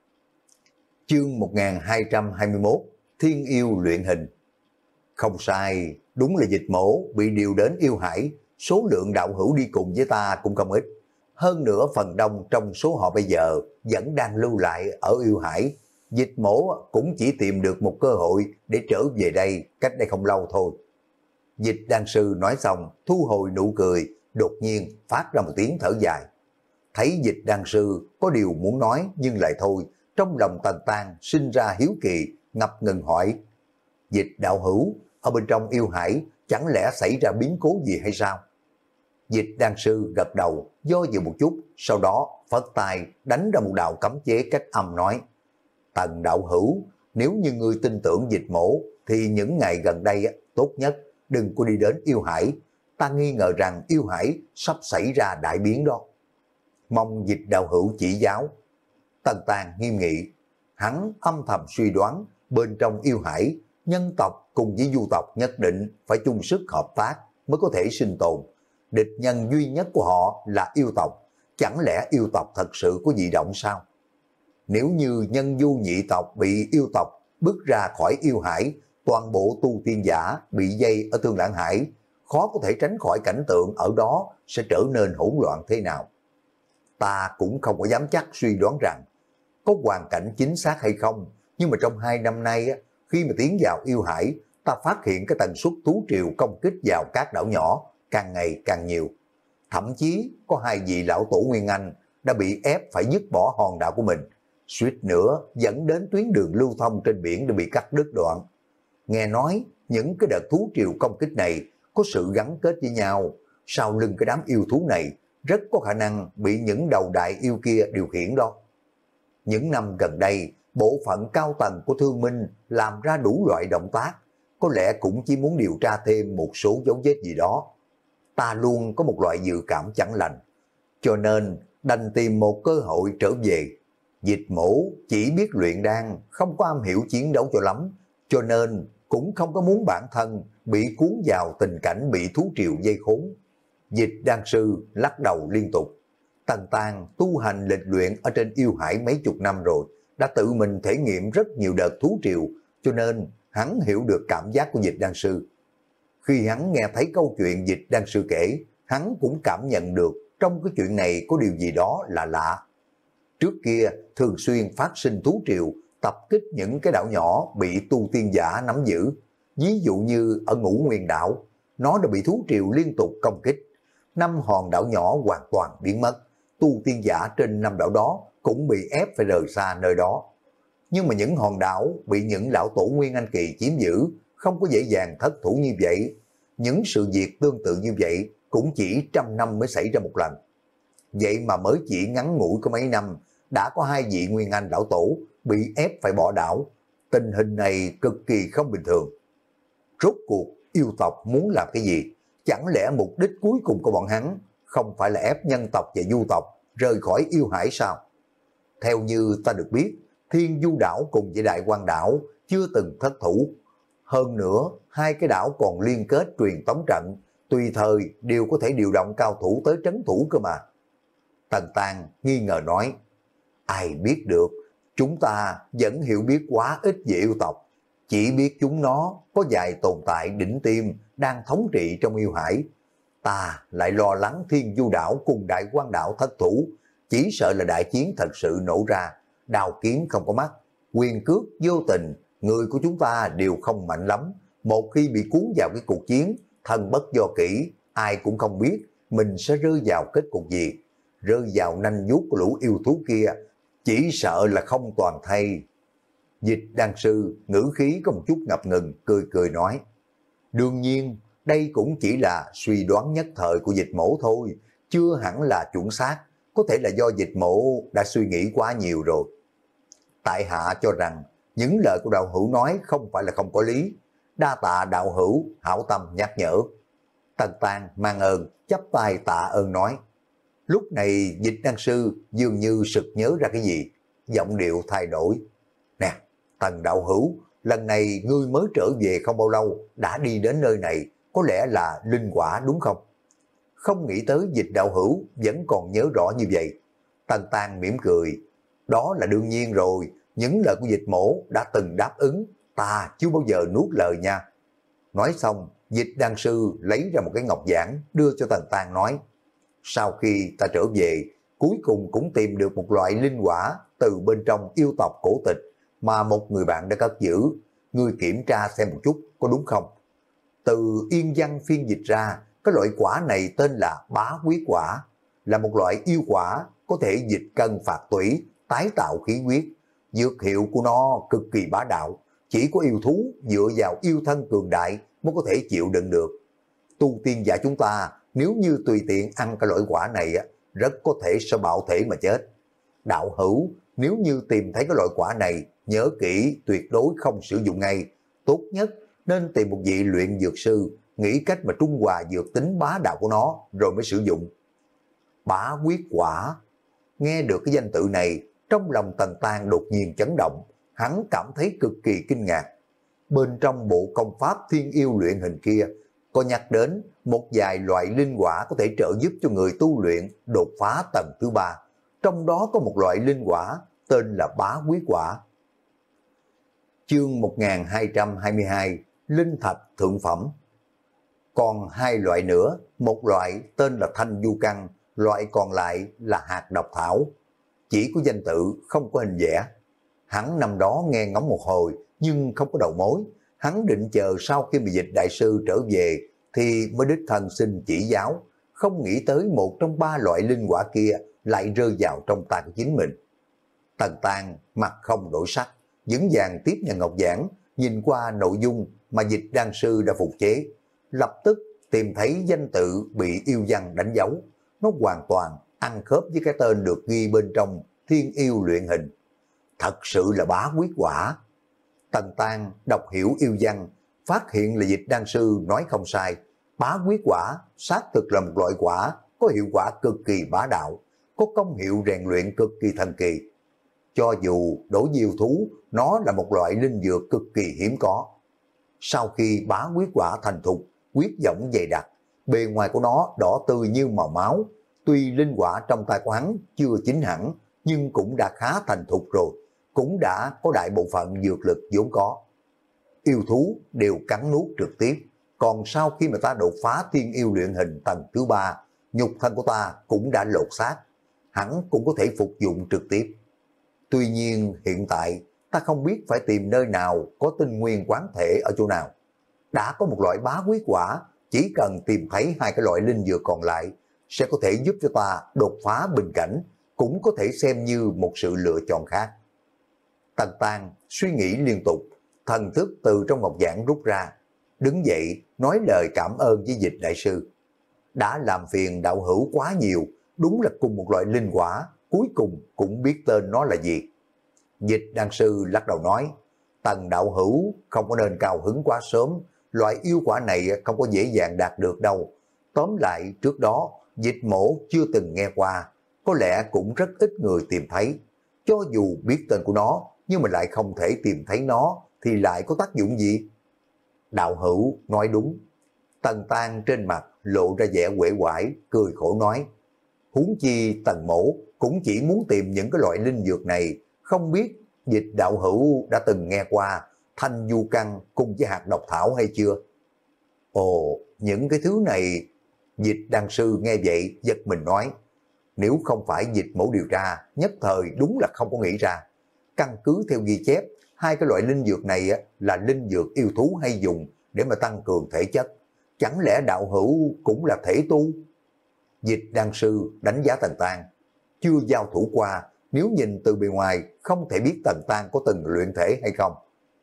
Chương một nghìn hai trăm hai mươi mốt, Thiên Yêu luyện hình. Không sai, đúng là Dịch mổ bị điều đến Yêu Hải, số lượng đạo hữu đi cùng với ta cũng không ít. Hơn nữa phần đông trong số họ bây giờ vẫn đang lưu lại ở Yêu Hải. Dịch mổ cũng chỉ tìm được một cơ hội để trở về đây cách đây không lâu thôi. Dịch Đan Sư nói xong, thu hồi nụ cười, đột nhiên phát ra một tiếng thở dài. Thấy Dịch Đan Sư có điều muốn nói nhưng lại thôi, trong lòng Tần Tàng sinh ra hiếu kỳ, ngập ngừng hỏi. Dịch đạo hữu, ở bên trong Yêu Hải chẳng lẽ xảy ra biến cố gì hay sao? Dịch Đan Sư gật đầu, do dự một chút, sau đó phất tay đánh ra một đạo cấm chế cách âm nói. Tần đạo hữu, nếu như ngươi tin tưởng Dịch mổ, thì những ngày gần đây tốt nhất đừng có đi đến Yêu Hải. Ta nghi ngờ rằng Yêu Hải sắp xảy ra đại biến đó. Mong Dịch đạo hữu chỉ giáo. Tần Tàng nghiêm nghị, hắn âm thầm suy đoán bên trong Yêu Hải nhân tộc cùng với du tộc nhất định phải chung sức hợp tác mới có thể sinh tồn. Địch nhân duy nhất của họ là yêu tộc, chẳng lẽ yêu tộc thật sự có dị động sao? Nếu như nhân du nhị tộc bị yêu tộc bước ra khỏi yêu hải, toàn bộ tu tiên giả bị dây ở Thương Lãng Hải, khó có thể tránh khỏi cảnh tượng ở đó sẽ trở nên hỗn loạn thế nào. Ta cũng không có dám chắc suy đoán rằng có hoàn cảnh chính xác hay không, nhưng mà trong hai năm nay, khi mà tiến vào yêu hải, ta phát hiện cái tần suất thú triều công kích vào các đảo nhỏ càng ngày càng nhiều. Thậm chí có hai vị lão tổ Nguyên Anh đã bị ép phải dứt bỏ hòn đảo của mình, suýt nữa dẫn đến tuyến đường lưu thông trên biển đã bị cắt đứt đoạn. Nghe nói những cái đợt thú triều công kích này có sự gắn kết với nhau, sau lưng cái đám yêu thú này rất có khả năng bị những đầu đại yêu kia điều khiển đó. Những năm gần đây, bộ phận cao tầng của Thương Minh làm ra đủ loại động tác, có lẽ cũng chỉ muốn điều tra thêm một số dấu vết gì đó. Ta luôn có một loại dự cảm chẳng lành, cho nên đành tìm một cơ hội trở về. Dịch Mổ chỉ biết luyện đan, không có am hiểu chiến đấu cho lắm, cho nên cũng không có muốn bản thân bị cuốn vào tình cảnh bị thú triều dây khốn. Dịch đan sư lắc đầu liên tục. Tần Tàng tu hành lịch luyện ở trên yêu hải mấy chục năm rồi, đã tự mình thể nghiệm rất nhiều đợt thú triều, cho nên hắn hiểu được cảm giác của Dịch đan sư. Khi hắn nghe thấy câu chuyện Dịch đan sư kể, hắn cũng cảm nhận được trong cái chuyện này có điều gì đó là lạ. Trước kia thường xuyên phát sinh thú triều, tập kích những cái đảo nhỏ bị tu tiên giả nắm giữ. Ví dụ như ở Ngũ Nguyên đảo, nó đã bị thú triều liên tục công kích. Năm hòn đảo nhỏ hoàn toàn biến mất, tu tiên giả trên năm đảo đó cũng bị ép phải rời xa nơi đó. Nhưng mà những hòn đảo bị những lão tổ Nguyên Anh kỳ chiếm giữ không có dễ dàng thất thủ như vậy. Những sự việc tương tự như vậy cũng chỉ trăm năm mới xảy ra một lần. Vậy mà mới chỉ ngắn ngủi có mấy năm, đã có hai vị Nguyên Anh lão tổ bị ép phải bỏ đảo. Tình hình này cực kỳ không bình thường. Rốt cuộc yêu tộc muốn làm cái gì? Chẳng lẽ mục đích cuối cùng của bọn hắn không phải là ép nhân tộc và du tộc rời khỏi yêu hải sao? Theo như ta được biết, Thiên Du đảo cùng với Đại Quang đảo chưa từng thất thủ. Hơn nữa, hai cái đảo còn liên kết truyền tống trận, tùy thời đều có thể điều động cao thủ tới trấn thủ cơ mà. Tần Tàng nghi ngờ nói, ai biết được, chúng ta vẫn hiểu biết quá ít về yêu tộc, chỉ biết chúng nó có vài tồn tại đỉnh tiêm đang thống trị trong yêu hải. Ta lại lo lắng Thiên Du đảo cùng Đại Quang đảo thất thủ, chỉ sợ là đại chiến thật sự nổ ra, đào kiếm không có mắt, quyền cước vô tình, người của chúng ta đều không mạnh lắm. Một khi bị cuốn vào cái cuộc chiến, thân bất do kỹ, ai cũng không biết mình sẽ rơi vào kết cục gì. Rơi vào nanh vuốt của lũ yêu thú kia, chỉ sợ là không toàn thay. Dịch đan sư ngữ khí có một chút ngập ngừng, cười cười nói, đương nhiên đây cũng chỉ là suy đoán nhất thời của Dịch Mổ thôi, chưa hẳn là chuẩn xác, có thể là do Dịch Mổ đã suy nghĩ quá nhiều rồi. Tại hạ cho rằng những lời của đạo hữu nói không phải là không có lý, đa tạ đạo hữu hảo tâm nhắc nhở. Tần Tàng mang ơn chắp tay tạ ơn nói. Lúc này Dịch đan sư dường như sực nhớ ra cái gì, giọng điệu thay đổi. Nè, Tần đạo hữu, lần này ngươi mới trở về không bao lâu, đã đi đến nơi này, có lẽ là linh quả đúng không? Không nghĩ tới Dịch đạo hữu vẫn còn nhớ rõ như vậy. Tần Tàng mỉm cười, đó là đương nhiên rồi, những lời của Dịch Mổ đã từng đáp ứng, ta chưa bao giờ nuốt lời nha. Nói xong, Dịch đan sư lấy ra một cái ngọc giản đưa cho Tần Tàng nói, sau khi ta trở về, cuối cùng cũng tìm được một loại linh quả từ bên trong yêu tộc cổ tịch mà một người bạn đã cất giữ, ngươi kiểm tra xem một chút có đúng không? Từ Yên Văn phiên dịch ra, cái loại quả này tên là Bá Quý quả, là một loại yêu quả có thể dịch cân phạt tủy, tái tạo khí huyết. Dược hiệu của nó cực kỳ bá đạo, chỉ có yêu thú dựa vào yêu thân cường đại mới có thể chịu đựng được. Tu tiên giả chúng ta nếu như tùy tiện ăn cái loại quả này rất có thể sẽ bạo thể mà chết. Đạo hữu, nếu như tìm thấy cái loại quả này, nhớ kỹ tuyệt đối không sử dụng ngay. Tốt nhất nên tìm một vị luyện dược sư, nghĩ cách mà trung hòa dược tính bá đạo của nó rồi mới sử dụng. Bá Quyết quả. Nghe được cái danh tự này, trong lòng Tần Tàng đột nhiên chấn động, hắn cảm thấy cực kỳ kinh ngạc. bên trong bộ công pháp thiên yêu luyện hình kia có nhắc đến một vài loại linh quả có thể trợ giúp cho người tu luyện đột phá tầng thứ ba. Trong đó có một loại linh quả tên là bá quý quả. Chương một nghìn hai trăm hai mươi hai, Linh thạch thượng phẩm. Còn hai loại nữa, một loại tên là thanh du căn, loại còn lại là hạt độc thảo. Chỉ có danh tự, không có hình vẽ. Hắn năm đó nghe ngóng một hồi, nhưng không có đầu mối. Hắn định chờ sau khi bị Dịch đại sư trở về, thì mới đích thân xin chỉ giáo. Không nghĩ tới một trong ba loại linh quả kia lại rơi vào trong tay của chính mình. Tần Tang mặt không đổi sắc, vững vàng tiếp nhận ngọc giản, nhìn qua nội dung mà Dịch đan sư đã phục chế, lập tức tìm thấy danh tự bị yêu văn đánh dấu. Nó hoàn toàn ăn khớp với cái tên được ghi bên trong thiên yêu luyện hình. Thật sự là bá quyết quả. Tần Tang đọc hiểu yêu văn, phát hiện là Dịch đan sư nói không sai. Bá quyết quả xác thực là một loại quả có hiệu quả cực kỳ bá đạo, có công hiệu rèn luyện cực kỳ thần kỳ. Cho dù đối với yêu thú, nó là một loại linh dược cực kỳ hiếm có. Sau khi bá quyết quả thành thục, quyết võng dày đặc, bề ngoài của nó đỏ tươi như màu máu. Tuy linh quả trong tay của hắn chưa chín hẳn, nhưng cũng đã khá thành thục rồi, cũng đã có đại bộ phận dược lực vốn có. Yêu thú đều cắn nuốt trực tiếp, còn sau khi mà ta đột phá thiên yêu luyện hình tầng thứ ba, nhục thân của ta cũng đã lột xác, hắn cũng có thể phục dụng trực tiếp. Tuy nhiên hiện tại ta không biết phải tìm nơi nào có tinh nguyên quán thể ở chỗ nào. Đã có một loại bá quý quả, chỉ cần tìm thấy hai cái loại linh dược còn lại sẽ có thể giúp cho ta đột phá bình cảnh, cũng có thể xem như một sự lựa chọn khác. Tần Tang suy nghĩ liên tục, thần thức từ trong ngọc giản rút ra, đứng dậy nói lời cảm ơn với Dịch đại sư. Đã làm phiền đạo hữu quá nhiều, đúng là cùng một loại linh quả, cuối cùng cũng biết tên nó là gì. Dịch đan sư lắc đầu nói, Tần đạo hữu không có nên cao hứng quá sớm, loại yêu quả này không có dễ dàng đạt được đâu. Tóm lại trước đó, Dịch mổ chưa từng nghe qua, có lẽ cũng rất ít người tìm thấy. Cho dù biết tên của nó, nhưng mà lại không thể tìm thấy nó, thì lại có tác dụng gì? Đạo hữu nói đúng. Tần Tang trên mặt lộ ra vẻ uể oải, cười khổ nói, huống chi Tần mổ cũng chỉ muốn tìm những cái loại linh dược này, không biết Dịch đạo hữu đã từng nghe qua thanh du căn cùng với hạt độc thảo hay chưa? Ồ, những cái thứ này. Dịch đan sư nghe vậy giật mình nói, nếu không phải Dịch mổ điều tra, nhất thời đúng là không có nghĩ ra. Căn cứ theo ghi chép, hai cái loại linh dược này là linh dược yêu thú hay dùng để mà tăng cường thể chất. Chẳng lẽ đạo hữu cũng là thể tu? Dịch đan sư đánh giá Tần Tang, chưa giao thủ qua, nếu nhìn từ bề ngoài không thể biết Tần Tang có từng luyện thể hay không.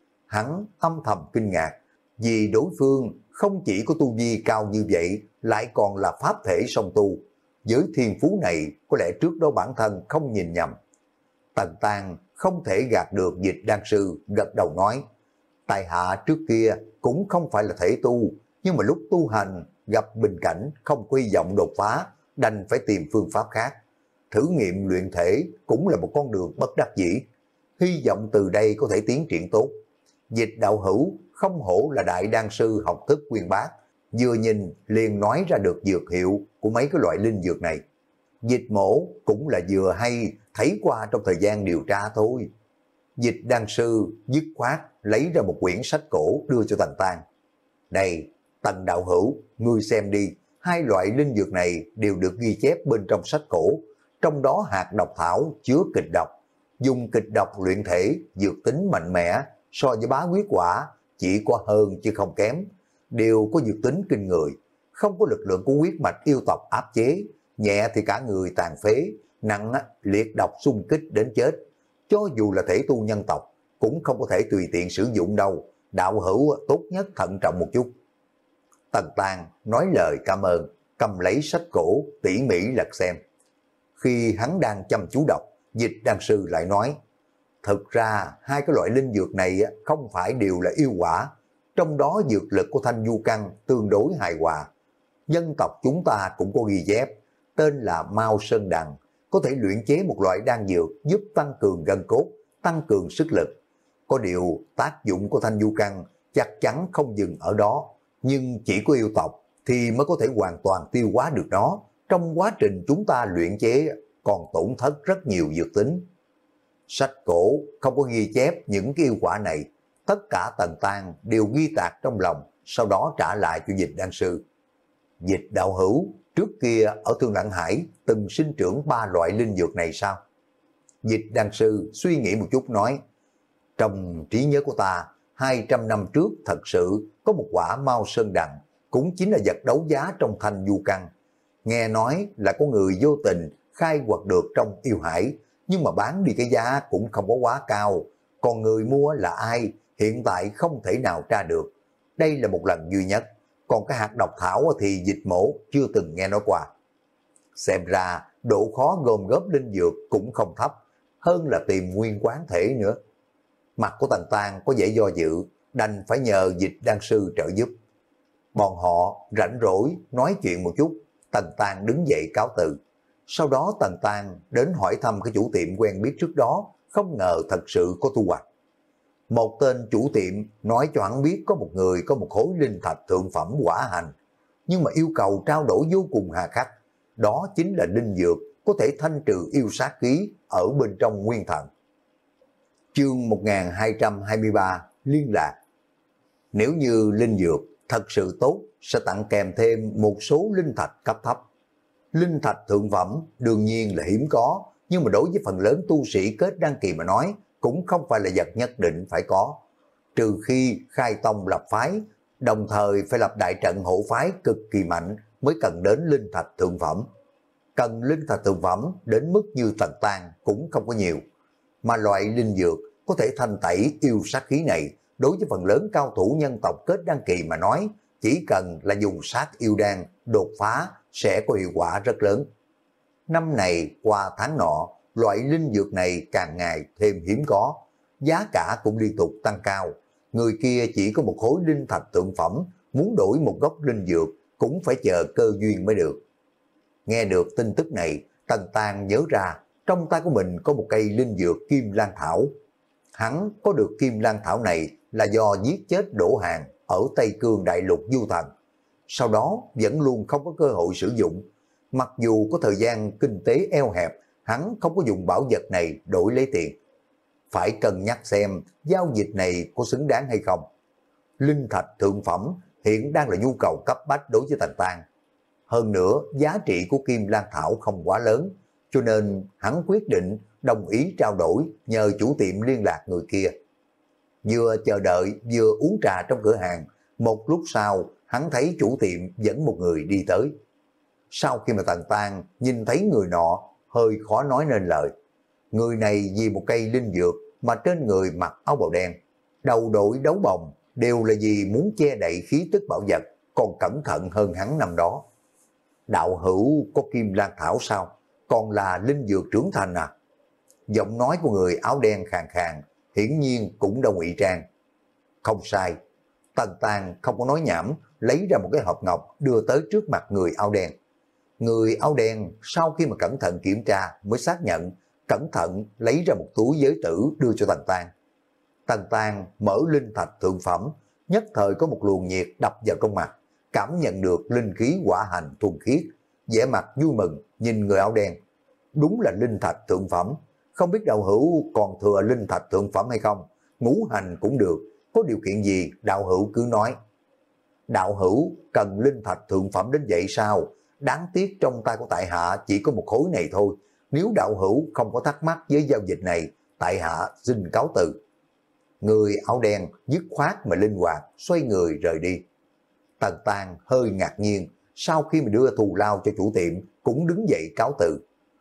Hắn âm thầm kinh ngạc, vì đối phương không chỉ có tu vi cao như vậy, lại còn là pháp thể song tu. Với thiên phú này, có lẽ trước đó bản thân không nhìn nhầm. Tần Tang không thể gạt được Dịch đan sư, gật đầu nói, tại hạ trước kia cũng không phải là thể tu, nhưng mà lúc tu hành gặp bình cảnh không có hy vọng đột phá, đành phải tìm phương pháp khác. Thử nghiệm luyện thể cũng là một con đường bất đắc dĩ, hy vọng từ đây có thể tiến triển tốt. Dịch đạo hữu không hổ là đại đan sư học thức uyên bác, vừa nhìn liền nói ra được dược hiệu của mấy cái loại linh dược này. Dịch mổ cũng là vừa hay thấy qua trong thời gian điều tra thôi. Dịch đan sư dứt khoát lấy ra một quyển sách cổ đưa cho Tần Tang. Đây, Tần đạo hữu, ngươi xem đi, hai loại linh dược này đều được ghi chép bên trong sách cổ. Trong đó hạt độc thảo chứa kịch độc, dùng kịch độc luyện thể, dược tính mạnh mẽ, so với bá quyết quả chỉ có hơn chứ không kém, đều có dược tính kinh người, không có lực lượng của huyết mạch yêu tộc áp chế, nhẹ thì cả người tàn phế, nặng liệt độc xung kích đến chết. Cho dù là thể tu nhân tộc cũng không có thể tùy tiện sử dụng đâu, đạo hữu tốt nhất thận trọng một chút. Tần Tang nói lời cảm ơn, cầm lấy sách cổ tỉ mỉ lật xem. Khi hắn đang chăm chú đọc, Dịch đan sư lại nói, thực ra hai cái loại linh dược này không phải đều là yêu quả, trong đó dược lực của thanh du căn tương đối hài hòa. Dân tộc chúng ta cũng có ghi chép, tên là Mao Sơn Đằng, có thể luyện chế một loại đan dược giúp tăng cường gân cốt, tăng cường sức lực. Có điều tác dụng của thanh du căn chắc chắn không dừng ở đó, nhưng chỉ có yêu tộc thì mới có thể hoàn toàn tiêu hóa được nó. Trong quá trình chúng ta luyện chế còn tổn thất rất nhiều dược tính. Sách cổ không có ghi chép những cái yêu quả này, tất cả Tần Tang đều ghi tạc trong lòng, sau đó trả lại cho Dịch Đan Sư. Dịch đạo hữu, trước kia ở Thương Lãng Hải từng sinh trưởng ba loại linh dược này sao? Dịch Đan Sư suy nghĩ một chút nói, trong trí nhớ của ta, hai trăm năm trước thật sự có một quả Mao Sơn Đằng, cũng chính là vật đấu giá trong Thanh Du Căn. Nghe nói là có người vô tình khai quật được trong yêu hải, nhưng mà bán đi cái giá cũng không có quá cao. Còn người mua là ai, hiện tại không thể nào tra được. Đây là một lần duy nhất. Còn cái hạt độc thảo thì Dịch Mổ chưa từng nghe nói qua. Xem ra độ khó gom góp linh dược cũng không thấp, hơn là tìm nguyên quán thể nữa. Mặt của Tần Tang có vẻ do dự, đành phải nhờ Dịch Đan Sư trợ giúp. Bọn họ rảnh rỗi nói chuyện một chút, Tần Tang đứng dậy cáo từ. Sau đó Tần Tang đến hỏi thăm cái chủ tiệm quen biết trước đó, không ngờ thật sự có thu hoạch. Một tên chủ tiệm nói cho hắn biết có một người có một khối linh thạch thượng phẩm quả hành, nhưng mà yêu cầu trao đổi vô cùng hà khắc. Đó chính là linh dược có thể thanh trừ yêu sát khí ở bên trong nguyên thần. Chương một nghìn hai trăm hai mươi ba liên lạc. Nếu như linh dược thật sự tốt sẽ tặng kèm thêm một số linh thạch cấp thấp. Linh thạch thượng phẩm đương nhiên là hiếm có, nhưng mà đối với phần lớn tu sĩ kết đăng kỳ mà nói cũng không phải là vật nhất định phải có. Trừ khi khai tông lập phái, đồng thời phải lập đại trận hộ phái cực kỳ mạnh mới cần đến linh thạch thượng phẩm. Cần linh thạch thượng phẩm đến mức như Tần Tang cũng không có nhiều. Mà loại linh dược có thể thanh tẩy yêu sát khí này, đối với phần lớn cao thủ nhân tộc kết đăng kỳ mà nói, chỉ cần là dùng sát yêu đan đột phá sẽ có hiệu quả rất lớn. Năm này qua tháng nọ, loại linh dược này càng ngày thêm hiếm có, giá cả cũng liên tục tăng cao. Người kia chỉ có một khối linh thạch thượng phẩm, muốn đổi một gốc linh dược cũng phải chờ cơ duyên mới được. Nghe được tin tức này, Tần Tang nhớ ra trong tay của mình có một cây linh dược Kim Lan Thảo. Hắn có được Kim Lan Thảo này là do giết chết Đỗ Hàn ở Tây Cương Đại Lục Du Thần. Sau đó vẫn luôn không có cơ hội sử dụng. Mặc dù có thời gian kinh tế eo hẹp, hắn không có dùng bảo vật này đổi lấy tiền. Phải cân nhắc xem giao dịch này có xứng đáng hay không. Linh thạch thượng phẩm hiện đang là nhu cầu cấp bách đối với Tần Tang. Hơn nữa giá trị của Kim Lan Thảo không quá lớn, cho nên hắn quyết định đồng ý trao đổi, nhờ chủ tiệm liên lạc người kia. Vừa chờ đợi vừa uống trà trong cửa hàng, một lúc sau hắn thấy chủ tiệm dẫn một người đi tới. Sau khi mà Tần Tang nhìn thấy người nọ, hơi khó nói nên lời. Người này vì một cây linh dược mà trên người mặc áo bào đen, đầu đội đấu bồng, đều là vì muốn che đậy khí tức bảo vật, còn cẩn thận hơn hắn năm đó. Đạo hữu có Kim Lan Thảo sao? Còn là linh dược trưởng thành à? Giọng nói của người áo đen khàn khàn, hiển nhiên cũng đã ngụy trang. Không sai. Tần Tang không có nói nhảm, lấy ra một cái hộp ngọc đưa tới trước mặt người áo đen. Người áo đen sau khi mà cẩn thận kiểm tra mới xác nhận, cẩn thận lấy ra một túi giới tử đưa cho Tần Tang. Tần Tang mở linh thạch thượng phẩm, nhất thời có một luồng nhiệt đập vào trong mặt, cảm nhận được linh khí hỏa hành thuần khiết, vẻ mặt vui mừng nhìn người áo đen. Đúng là linh thạch thượng phẩm, không biết đạo hữu còn thừa linh thạch thượng phẩm hay không? Ngũ hành cũng được, có điều kiện gì đạo hữu cứ nói. Đạo hữu cần linh thạch thượng phẩm đến vậy sao? Đáng tiếc trong tay của tại hạ chỉ có một khối này thôi. Nếu đạo hữu không có thắc mắc với giao dịch này, tại hạ xin cáo từ. Người áo đen dứt khoát mà linh hoạt, xoay người rời đi. Tần Tang hơi ngạc nhiên, sau khi mà đưa thù lao cho chủ tiệm, cũng đứng dậy cáo từ.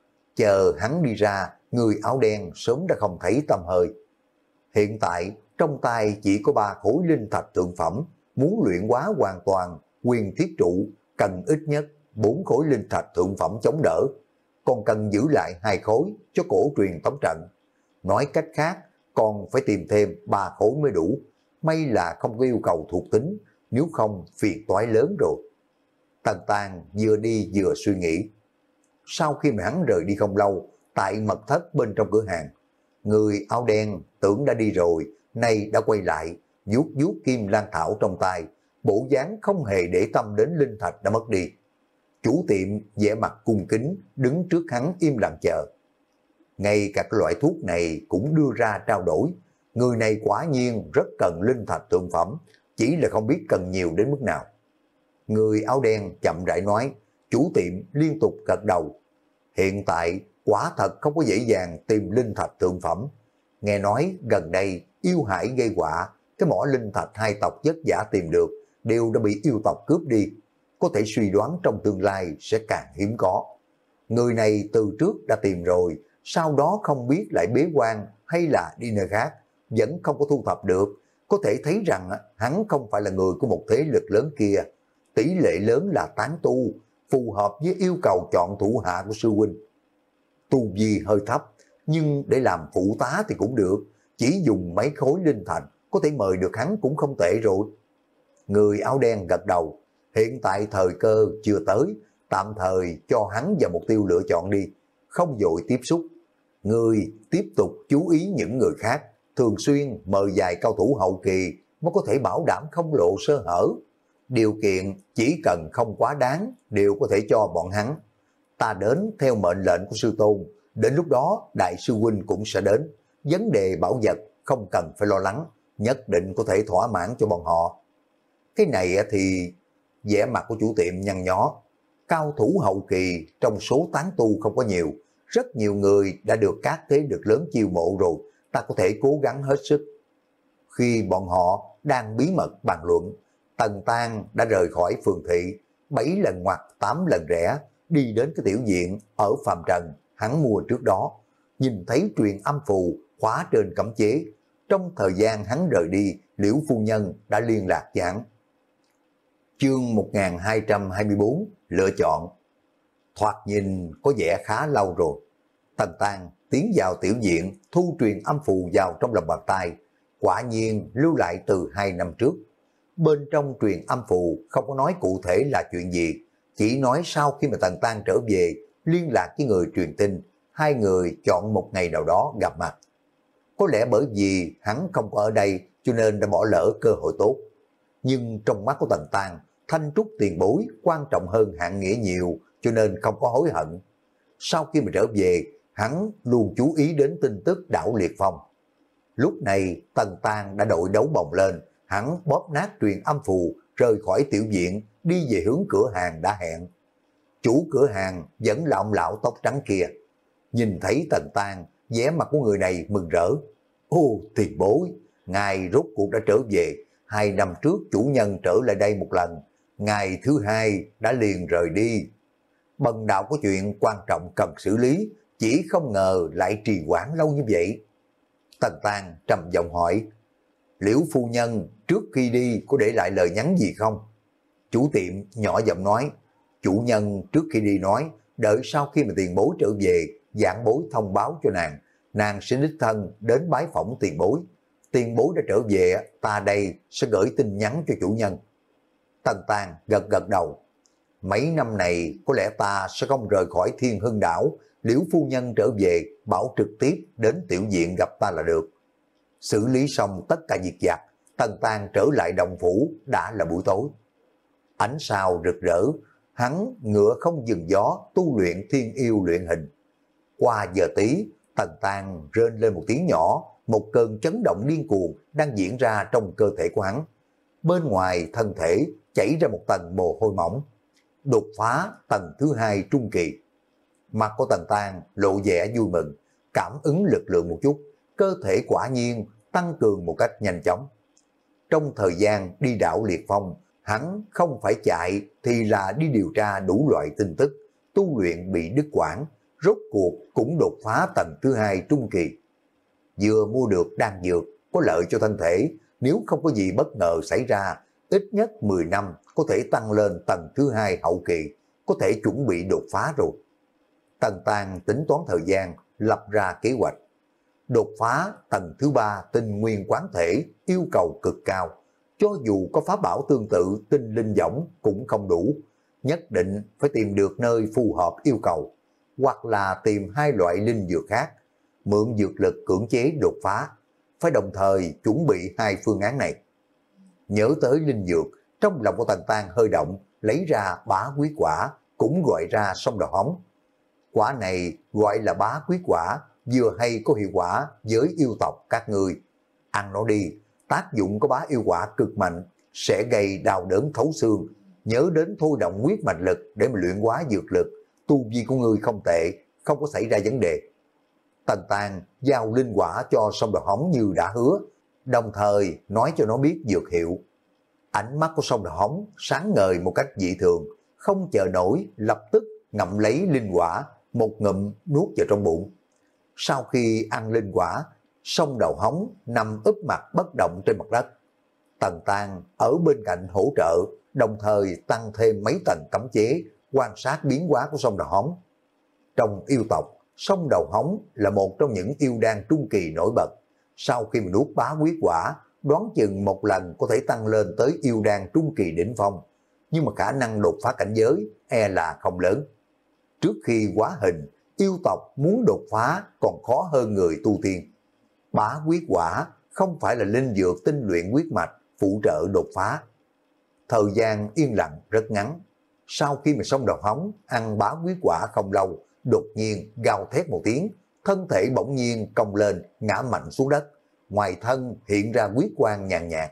Chờ hắn đi ra, người áo đen sớm đã không thấy tăm hơi. Hiện tại, trong tay chỉ có ba khối linh thạch thượng phẩm, muốn luyện hóa hoàn toàn quyền thiết trụ, cần ít nhất bốn khối linh thạch thượng phẩm chống đỡ, còn cần giữ lại hai khối cho cổ truyền tống trận. Nói cách khác, còn phải tìm thêm ba khối mới đủ. May là không có yêu cầu thuộc tính, nếu không phiền toái lớn rồi. Tần Tang vừa đi vừa suy nghĩ. Sau khi mà hắn rời đi không lâu, tại mật thất bên trong cửa hàng, người áo đen tưởng đã đi rồi, nay đã quay lại, vuốt vuốt kim lan thảo trong tay, bộ dáng không hề để tâm đến linh thạch đã mất đi. Chủ tiệm vẻ mặt cung kính đứng trước hắn im lặng chờ. Ngay cả cái loại thuốc này cũng đưa ra trao đổi. Người này quả nhiên rất cần linh thạch thượng phẩm, chỉ là không biết cần nhiều đến mức nào. Người áo đen chậm rãi nói, chủ tiệm liên tục gật đầu. Hiện tại quả thật không có dễ dàng tìm linh thạch thượng phẩm. Nghe nói gần đây yêu hải gây họa, cái mỏ linh thạch hai tộc vất vả tìm được đều đã bị yêu tộc cướp đi. Có thể suy đoán trong tương lai sẽ càng hiếm có. Người này từ trước đã tìm rồi, sau đó không biết lại bế quan hay là đi nơi khác, vẫn không có thu thập được. Có thể thấy rằng hắn không phải là người của một thế lực lớn kia. Tỷ lệ lớn là tán tu, phù hợp với yêu cầu chọn thủ hạ của sư huynh. Tu vi hơi thấp, nhưng để làm phụ tá thì cũng được. Chỉ dùng mấy khối linh thạch có thể mời được hắn cũng không tệ rồi. Người áo đen gật đầu. Hiện tại thời cơ chưa tới, tạm thời cho hắn vào mục tiêu lựa chọn đi, không vội tiếp xúc. Người tiếp tục chú ý những người khác, thường xuyên mời vài cao thủ hậu kỳ mới có thể bảo đảm không lộ sơ hở. Điều kiện chỉ cần không quá đáng đều có thể cho bọn hắn. Ta đến theo mệnh lệnh của sư tôn, đến lúc đó đại sư huynh cũng sẽ đến. Vấn đề bảo vật không cần phải lo lắng, nhất định có thể thỏa mãn cho bọn họ. Cái này thì vẻ mặt của chủ tiệm nhăn nhó. Cao thủ hậu kỳ trong số tán tu không có nhiều, rất nhiều người đã được các thế lực lớn chiêu mộ rồi, ta có thể cố gắng hết sức. Khi bọn họ đang bí mật bàn luận, Tần Tang đã rời khỏi phường thị, bảy lần ngoặt tám lần rẽ, đi đến cái tiểu viện ở phàm trần hắn mua trước đó, nhìn thấy truyền âm phù khóa trên cấm chế. Trong thời gian hắn rời đi, Liễu phu nhân đã liên lạc với hắn. Chương một nghìn hai trăm hai mươi bốn lựa chọn. Thoạt nhìn có vẻ khá lâu rồi. Tần Tang tiến vào tiểu viện, thu truyền âm phù vào trong lòng bàn tay. Quả nhiên lưu lại từ hai năm trước. Bên trong truyền âm phù không có nói cụ thể là chuyện gì, chỉ nói sau khi mà Tần Tang trở về, liên lạc với người truyền tin, hai người chọn một ngày nào đó gặp mặt. Có lẽ bởi vì hắn không có ở đây cho nên đã bỏ lỡ cơ hội tốt. Nhưng trong mắt của Tần Tang, thanh trúc tiền bối quan trọng hơn hạng nghĩa nhiều, cho nên không có hối hận. Sau khi mà trở về, hắn luôn chú ý đến tin tức đảo Liệt Phong. Lúc này Tần Tang đã đội đấu bồng lên, hắn bóp nát truyền âm phù, rời khỏi tiểu viện, đi về hướng cửa hàng đã hẹn. Chủ cửa hàng vẫn là ông lão tóc trắng kia. Nhìn thấy Tần Tang, vẻ mặt của người này mừng rỡ. Ô, tiền bối, ngài rốt cuộc đã trở về. Hai năm trước chủ nhân trở lại đây một lần, ngày thứ hai đã liền rời đi. Bần đạo có chuyện quan trọng cần xử lý, chỉ không ngờ lại trì hoãn lâu như vậy. Tần Tang trầm giọng hỏi, Liễu phu nhân trước khi đi có để lại lời nhắn gì không? Chủ tiệm nhỏ giọng nói, chủ nhân trước khi đi nói, đợi sau khi mà tiền bối trở về, giảng bối thông báo cho nàng, nàng sẽ đích thân đến bái phỏng tiền bối. Tiền bối đã trở về, ta đây sẽ gửi tin nhắn cho chủ nhân. Tần Tang gật gật đầu. Mấy năm này có lẽ ta sẽ không rời khỏi Thiên Hưng đảo, Liễu phu nhân trở về bảo trực tiếp đến tiểu viện gặp ta là được. Xử lý xong tất cả việc vặt, Tần Tang trở lại đồng phủ đã là buổi tối. Ánh sao rực rỡ, hắn ngựa không dừng gió tu luyện thiên yêu luyện hình. Qua giờ tí, Tần Tang rên lên một tiếng nhỏ, một cơn chấn động điên cuồng đang diễn ra trong cơ thể của hắn. Bên ngoài thân thể chảy ra một tầng mồ hôi mỏng. Đột phá tầng thứ hai trung kỳ. Mặt của Tần Tang lộ vẻ vui mừng, cảm ứng lực lượng một chút, cơ thể quả nhiên tăng cường một cách nhanh chóng. Trong thời gian đi đảo Liệt Phong, hắn không phải chạy thì là đi điều tra đủ loại tin tức, tu luyện bị đứt quãng, rốt cuộc cũng đột phá tầng thứ hai trung kỳ. Vừa mua được đan dược, có lợi cho thân thể, nếu không có gì bất ngờ xảy ra, ít nhất mười năm có thể tăng lên tầng thứ hai hậu kỳ, có thể chuẩn bị đột phá rồi. Tần Tang tính toán thời gian, lập ra kế hoạch. Đột phá tầng thứ ba tinh nguyên quán thể yêu cầu cực cao, cho dù có pháp bảo tương tự tinh linh võng cũng không đủ, nhất định phải tìm được nơi phù hợp yêu cầu, hoặc là tìm hai loại linh dược khác, mượn dược lực cưỡng chế đột phá, phải đồng thời chuẩn bị hai phương án này. Nhớ tới linh dược, trong lòng của Tần Tang hơi động, lấy ra bá quý quả, cũng gọi ra sông đầu hóng. Quả này gọi là bá quý quả, vừa hay có hiệu quả với yêu tộc các ngươi. Ăn nó đi, tác dụng của bá yêu quả cực mạnh, sẽ gây đau đớn thấu xương. Nhớ đến thôi động huyết mạch lực để mà luyện hóa dược lực, tu vi của ngươi không tệ, không có xảy ra vấn đề. Tần Tang giao linh quả cho sông đầu hóng như đã hứa, đồng thời nói cho nó biết dược hiệu. Ánh mắt của sông đầu hóng sáng ngời một cách dị thường, không chờ nổi lập tức ngậm lấy linh quả, một ngụm nuốt vào trong bụng. Sau khi ăn linh quả, sông đầu hóng nằm úp mặt bất động trên mặt đất. Tần Tang ở bên cạnh hỗ trợ, đồng thời tăng thêm mấy tầng cấm chế, quan sát biến hóa của sông đầu hóng. Trong yêu tộc, sông đầu hóng là một trong những yêu đan trung kỳ nổi bật. Sau khi mình nuốt bá quý quả, đoán chừng một lần có thể tăng lên tới yêu đan trung kỳ đỉnh phong, nhưng mà khả năng đột phá cảnh giới e là không lớn. Trước khi hóa hình, yêu tộc muốn đột phá còn khó hơn người tu tiên. Bá quý quả không phải là linh dược tinh luyện huyết mạch, phụ trợ đột phá. Thời gian yên lặng rất ngắn. Sau khi mà sông đầu hóng ăn bá quý quả không lâu, đột nhiên gào thét một tiếng, thân thể bỗng nhiên cong lên, ngã mạnh xuống đất. Ngoài thân hiện ra huyết quang nhàn nhạt,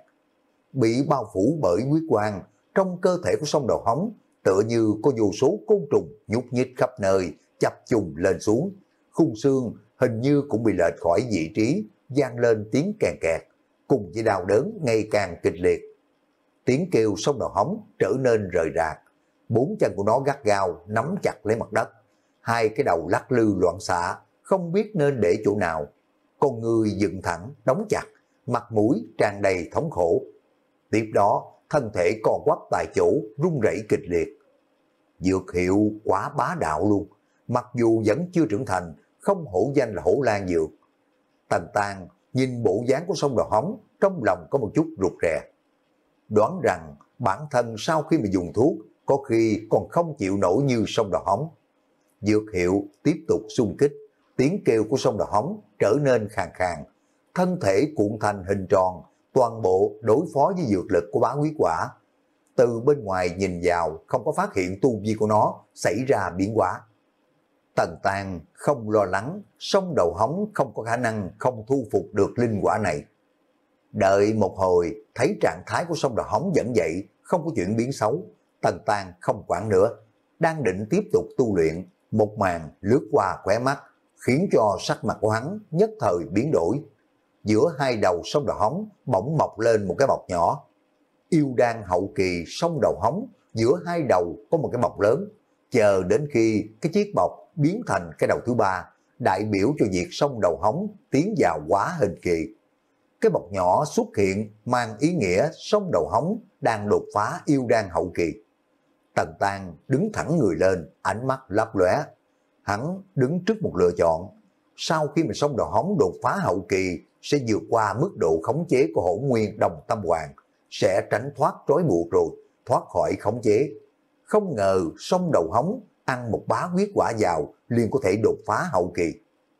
bị bao phủ bởi huyết quang. Trong cơ thể của sông đầu hóng tựa như có vô số côn trùng nhúc nhích khắp nơi, chập trùng lên xuống. Khung xương hình như cũng bị lệch khỏi vị trí, vang lên tiếng kèn kẹt, cùng với đau đớn ngày càng kịch liệt. Tiếng kêu sông đầu hóng trở nên rời rạc, bốn chân của nó gắt gao nắm chặt lấy mặt đất, hai cái đầu lắc lư loạn xạ, không biết nên để chỗ nào. Con người dựng thẳng, đóng chặt, mặt mũi tràn đầy thống khổ. Tiếp đó, thân thể co quắp tại chỗ, run rẩy kịch liệt. Dược hiệu quá bá đạo luôn, mặc dù vẫn chưa trưởng thành, không hổ danh là hổ lan dược. Tần Tang nhìn bộ dáng của sông đầu hóng, trong lòng có một chút rụt rè. Đoán rằng bản thân sau khi mà dùng thuốc, có khi còn không chịu nổi như sông đầu hóng. Dược hiệu tiếp tục xung kích, tiếng kêu của sông đầu hóng trở nên khàn khàn, thân thể cuộn thành hình tròn, toàn bộ đối phó với dược lực của bá quý quả. Từ bên ngoài nhìn vào không có phát hiện tu vi của nó xảy ra biến hóa. Tần Tang không lo lắng, sông đầu hóng không có khả năng không thu phục được linh quả này. Đợi một hồi, thấy trạng thái của sông đầu hóng vẫn vậy, không có chuyển biến xấu. Tần Tang không quản nữa, đang định tiếp tục tu luyện, một màn lướt qua khóe mắt, khiến cho sắc mặt của hắn nhất thời biến đổi. Giữa hai đầu sông đầu hóng bỗng mọc lên một cái bọc nhỏ. Yêu đan hậu kỳ sông đầu hóng, giữa hai đầu có một cái bọc lớn. Chờ đến khi cái chiếc bọc biến thành cái đầu thứ ba, đại biểu cho việc sông đầu hóng tiến vào hóa hình kỳ. Cái bọc nhỏ xuất hiện mang ý nghĩa sông đầu hóng đang đột phá yêu đan hậu kỳ. Tần Tang đứng thẳng người lên, ánh mắt lấp lóe. Hắn đứng trước một lựa chọn. Sau khi mà sông đầu hóng đột phá hậu kỳ, sẽ vượt qua mức độ khống chế của hỗn nguyên đồng tâm hoàng, sẽ tránh thoát trói buộc rồi, thoát khỏi khống chế. Không ngờ sông đầu hóng ăn một bá huyết quả vào liền có thể đột phá hậu kỳ.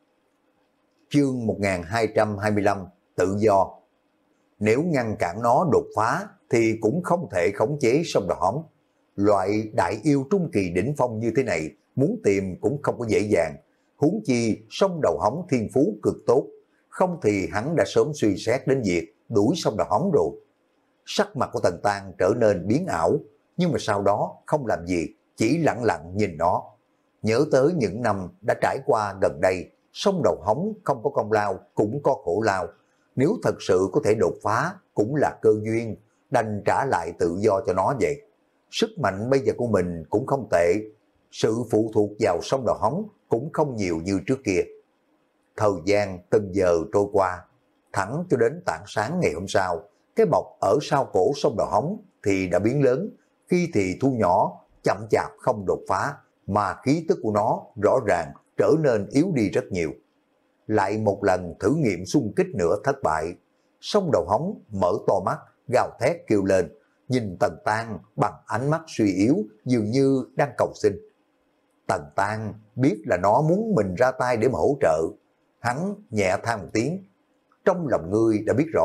Chương một nghìn hai trăm hai mươi lăm, tự do. Nếu ngăn cản nó đột phá thì cũng không thể khống chế sông đầu hóng. Loại đại yêu trung kỳ đỉnh phong như thế này muốn tìm cũng không có dễ dàng. Huống chi sông đầu hóng thiên phú cực tốt, không thì hắn đã sớm suy xét đến việc đuổi sông đầu hóng rồi. Sắc mặt của Tần Tang trở nên biến ảo, nhưng mà sau đó không làm gì, chỉ lặng lặng nhìn nó. Nhớ tới những năm đã trải qua gần đây, sông đầu hóng không có công lao cũng có khổ lao. Nếu thật sự có thể đột phá cũng là cơ duyên, đành trả lại tự do cho nó vậy. Sức mạnh bây giờ của mình cũng không tệ, sự phụ thuộc vào sông đầu hóng cũng không nhiều như trước kia. Thời gian từng giờ trôi qua, thẳng cho đến tảng sáng ngày hôm sau, cái bọc ở sau cổ sông đầu hóng thì đã biến lớn, khi thì thu nhỏ, chậm chạp không đột phá, mà khí tức của nó rõ ràng trở nên yếu đi rất nhiều. Lại một lần thử nghiệm xung kích nữa thất bại, sông đầu hóng mở to mắt, gào thét kêu lên, nhìn Tần Tang bằng ánh mắt suy yếu, dường như đang cầu xin. Tần Tang biết là nó muốn mình ra tay để mà hỗ trợ. Hắn nhẹ than một tiếng. Trong lòng ngươi đã biết rõ,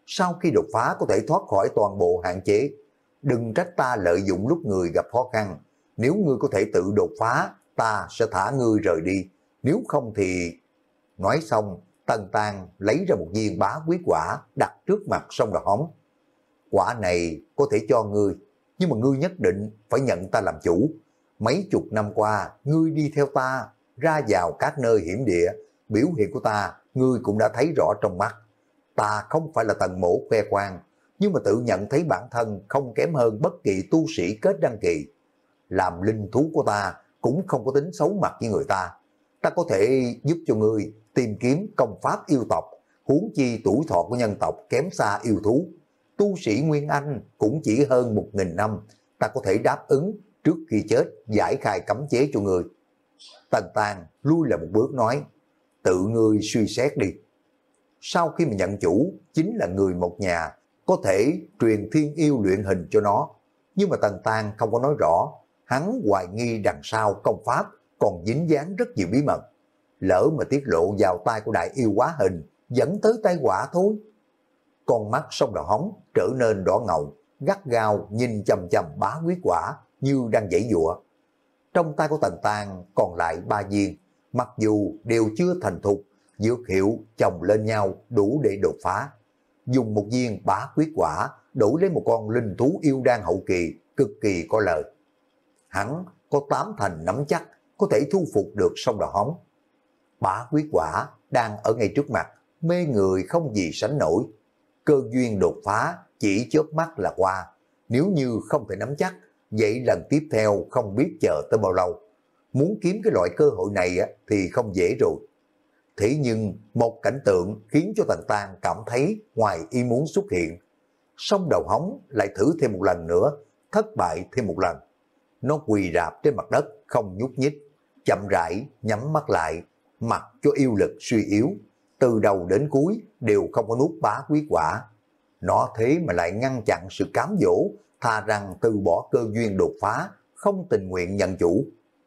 sau khi đột phá có thể thoát khỏi toàn bộ hạn chế. Đừng trách ta lợi dụng lúc người gặp khó khăn, nếu ngươi có thể tự đột phá, ta sẽ thả ngươi rời đi, nếu không thì... Nói xong, Tần Tàng lấy ra một viên bá quý quả đặt trước mặt Song Đầu Hóng. Quả này có thể cho ngươi, nhưng mà ngươi nhất định phải nhận ta làm chủ. Mấy chục năm qua, ngươi đi theo ta, ra vào các nơi hiểm địa, biểu hiện của ta, ngươi cũng đã thấy rõ trong mắt. Ta không phải là Tần Mỗ khoe khoang, nhưng mà tự nhận thấy bản thân không kém hơn bất kỳ tu sĩ kết đăng kỳ. Làm linh thú của ta cũng không có tính xấu mặt với người ta. Ta có thể giúp cho ngươi tìm kiếm công pháp yêu tộc, huống chi tuổi thọ của nhân tộc kém xa yêu thú. Tu sĩ Nguyên Anh cũng chỉ hơn một nghìn năm, ta có thể đáp ứng trước khi chết giải khai cấm chế cho ngươi. Tần Tàng lui lại một bước nói, tự ngươi suy xét đi. Sau khi mà nhận chủ, chính là người một nhà, có thể truyền thiên yêu luyện hình cho nó. Nhưng mà Tần Tàng không có nói rõ, hắn hoài nghi đằng sau công pháp còn dính dáng rất nhiều bí mật. Lỡ mà tiết lộ vào tay của đại yêu quá hình, dẫn tới tai họa thôi. Con mắt Song Đầu Hóng trở nên đỏ ngầu, gắt gao nhìn chằm chằm bá quý quả như đang giãy giụa. Trong tay của Tần Tàng còn lại ba viên, mặc dù đều chưa thành thục, dược hiệu chồng lên nhau đủ để đột phá. Dùng một viên bá quý quả đổi lấy một con linh thú yêu đan hậu kỳ cực kỳ có lợi. Hắn có tám thành nắm chắc có thể thu phục được Song Đầu Hóng. Bá quý quả đang ở ngay trước mặt, mê người không gì sánh nổi. Cơ duyên đột phá chỉ chớp mắt là qua. Nếu như không thể nắm chắc, vậy lần tiếp theo không biết chờ tới bao lâu. Muốn kiếm cái loại cơ hội này thì không dễ rồi. Thế nhưng một cảnh tượng khiến cho Tần Tàng cảm thấy ngoài ý muốn xuất hiện. Song Đầu Hóng lại thử thêm một lần nữa, thất bại thêm một lần. Nó quỳ rạp trên mặt đất không nhúc nhích, chậm rãi nhắm mắt lại, mặc cho yêu lực suy yếu, từ đầu đến cuối đều không có nuốt bá quý quả. Nó thế mà lại ngăn chặn sự cám dỗ, thà rằng từ bỏ cơ duyên đột phá, không tình nguyện nhận chủ.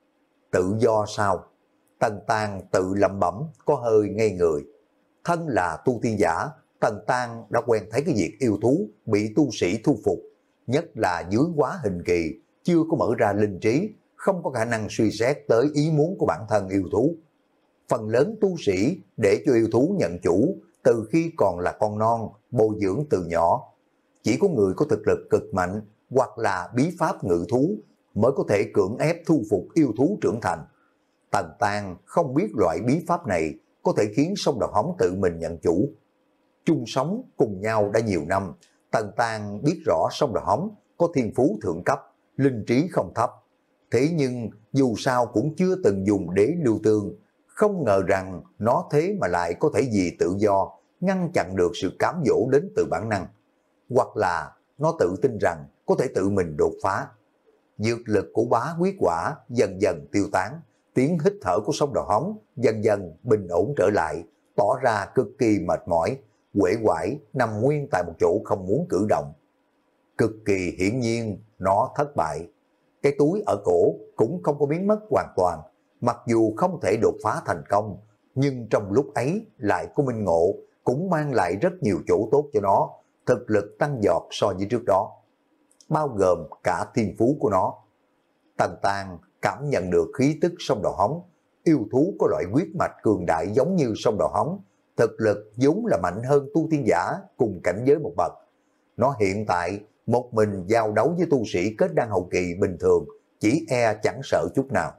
Tự do sao? Tần Tàng tự lẩm bẩm có hơi ngây người. Thân là tu tiên giả, Tần Tàng đã quen thấy cái việc yêu thú bị tu sĩ thu phục, nhất là dưới quá hình kỳ, chưa có mở ra linh trí, không có khả năng suy xét tới ý muốn của bản thân yêu thú. Phần lớn tu sĩ để cho yêu thú nhận chủ từ khi còn là con non, bồi dưỡng từ nhỏ. Chỉ có người có thực lực cực mạnh hoặc là bí pháp ngự thú mới có thể cưỡng ép thu phục yêu thú trưởng thành. Tần Tàng không biết loại bí pháp này có thể khiến Song Đầu Hóng tự mình nhận chủ. Chung sống cùng nhau đã nhiều năm, Tần Tàng biết rõ Song Đầu Hóng có thiên phú thượng cấp, linh trí không thấp. Thế nhưng dù sao cũng chưa từng dùng đế lưu tương, không ngờ rằng nó thế mà lại có thể vì tự do, ngăn chặn được sự cám dỗ đến từ bản năng. Hoặc là nó tự tin rằng có thể tự mình đột phá. Dược lực của bá quý quả dần dần tiêu tán, tiếng hít thở của Song Đầu Hóng dần dần bình ổn trở lại, tỏ ra cực kỳ mệt mỏi, uể oải nằm nguyên tại một chỗ không muốn cử động. Cực kỳ hiển nhiên nó thất bại. Cái túi ở cổ cũng không có biến mất hoàn toàn, mặc dù không thể đột phá thành công, nhưng trong lúc ấy lại có minh ngộ, cũng mang lại rất nhiều chỗ tốt cho nó, thực lực tăng giọt so với trước đó, bao gồm cả thiên phú của nó. Tần Tàng cảm nhận được khí tức Song Đầu Hóng, yêu thú có loại huyết mạch cường đại giống như Song Đầu Hóng, thực lực vốn là mạnh hơn tu tiên giả cùng cảnh giới một bậc. Nó hiện tại một mình giao đấu với tu sĩ kết đan hậu kỳ bình thường, chỉ e chẳng sợ chút nào.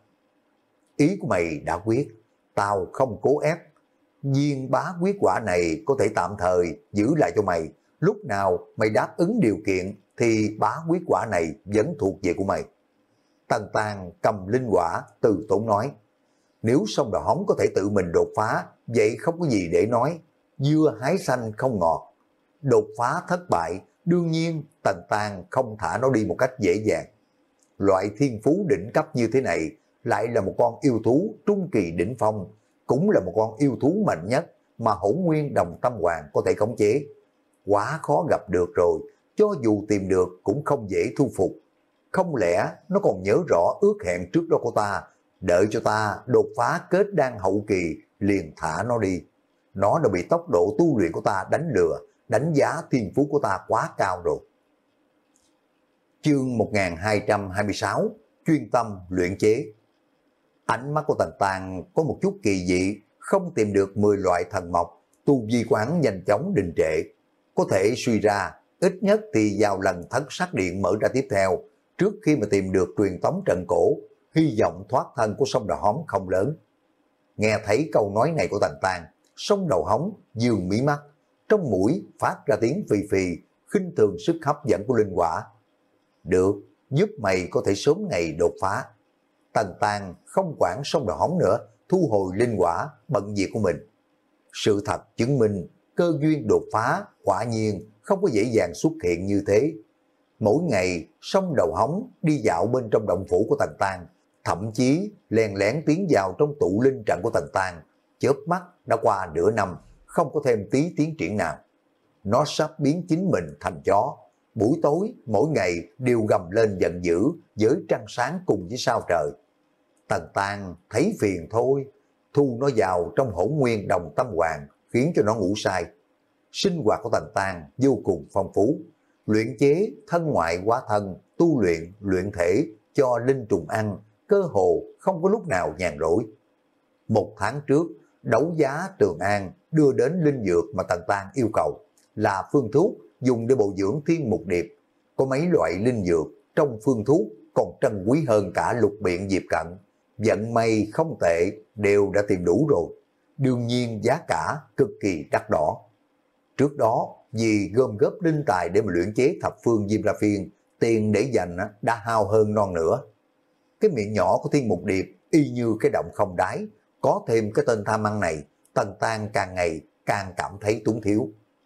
Ý của mày đã quyết, tao không cố ép. Viên bá quyết quả này có thể tạm thời giữ lại cho mày. Lúc nào mày đáp ứng điều kiện thì bá quyết quả này vẫn thuộc về của mày. Tần Tàng cầm linh quả từ tốn nói. Nếu Song Đầu Hóng có thể tự mình đột phá, vậy không có gì để nói. Dưa hái xanh không ngọt. Đột phá thất bại, đương nhiên Tần Tàng không thả nó đi một cách dễ dàng. Loại thiên phú đỉnh cấp như thế này lại là một con yêu thú trung kỳ đỉnh phong, cũng là một con yêu thú mạnh nhất mà Hỗn Nguyên Đồng Tâm Hoàng có thể khống chế. Quá khó gặp được rồi, cho dù tìm được cũng không dễ thu phục. Không lẽ nó còn nhớ rõ ước hẹn trước đó của ta, đợi cho ta đột phá kết đan hậu kỳ liền thả nó đi. Nó đã bị tốc độ tu luyện của ta đánh lừa, đánh giá thiên phú của ta quá cao rồi. Chương một nghìn hai trăm hai mươi sáu, chuyên tâm luyện chế. Ánh mắt của Tần Tàng có một chút kỳ dị, không tìm được mười loại thần mộc, tu vi quán nhanh chóng đình trệ. Có thể suy ra, ít nhất thì vào lần thất sắc điện mở ra tiếp theo, trước khi mà tìm được truyền tống trận cổ, hy vọng thoát thân của sông Đầu Hóng không lớn. Nghe thấy câu nói này của Tần Tàng, sông Đầu Hóng dương mí mắt, trong mũi phát ra tiếng phì phì, khinh thường sức hấp dẫn của linh quả. Được, giúp mày có thể sớm ngày đột phá. Tần Tàng không quản sông Đầu Hóng nữa, thu hồi linh quả, bận việc của mình. Sự thật chứng minh, cơ duyên đột phá quả nhiên không có dễ dàng xuất hiện như thế. Mỗi ngày, sông Đầu Hóng đi dạo bên trong động phủ của Tần Tàng, thậm chí lén lén tiến vào trong tụ linh trận của Tần Tàng, chớp mắt đã qua nửa năm, không có thêm tí tiến triển nào. Nó sắp biến chính mình thành chó. Buổi tối, mỗi ngày đều gầm lên giận dữ với trăng sáng cùng với sao trời. Tần Tàng thấy phiền thôi, thu nó vào trong hỗn nguyên đồng tâm hoàng, khiến cho nó ngủ say. Sinh hoạt của Tần Tàng vô cùng phong phú, luyện chế thân ngoại hóa thân, tu luyện, luyện thể cho linh trùng ăn, cơ hồ không có lúc nào nhàn rỗi. Một tháng trước, đấu giá Trường An đưa đến linh dược mà Tần Tàng yêu cầu, là phương thuốc dùng để bồi dưỡng thiên mục điệp. Có mấy loại linh dược trong phương thuốc còn trân quý hơn cả lục biện diệp cận. Vận may không tệ, đều đã tìm đủ rồi. Đương nhiên giá cả cực kỳ đắt đỏ. Trước đó, vì gom góp linh tài để mà luyện chế thập phương diêm la phiên, tiền để dành đã hao hơn non nữa. Cái miệng nhỏ của thiên mục điệp y như cái động không đáy, có thêm cái tên tham ăn này, Tần Tàng càng ngày càng cảm thấy túng thiếu.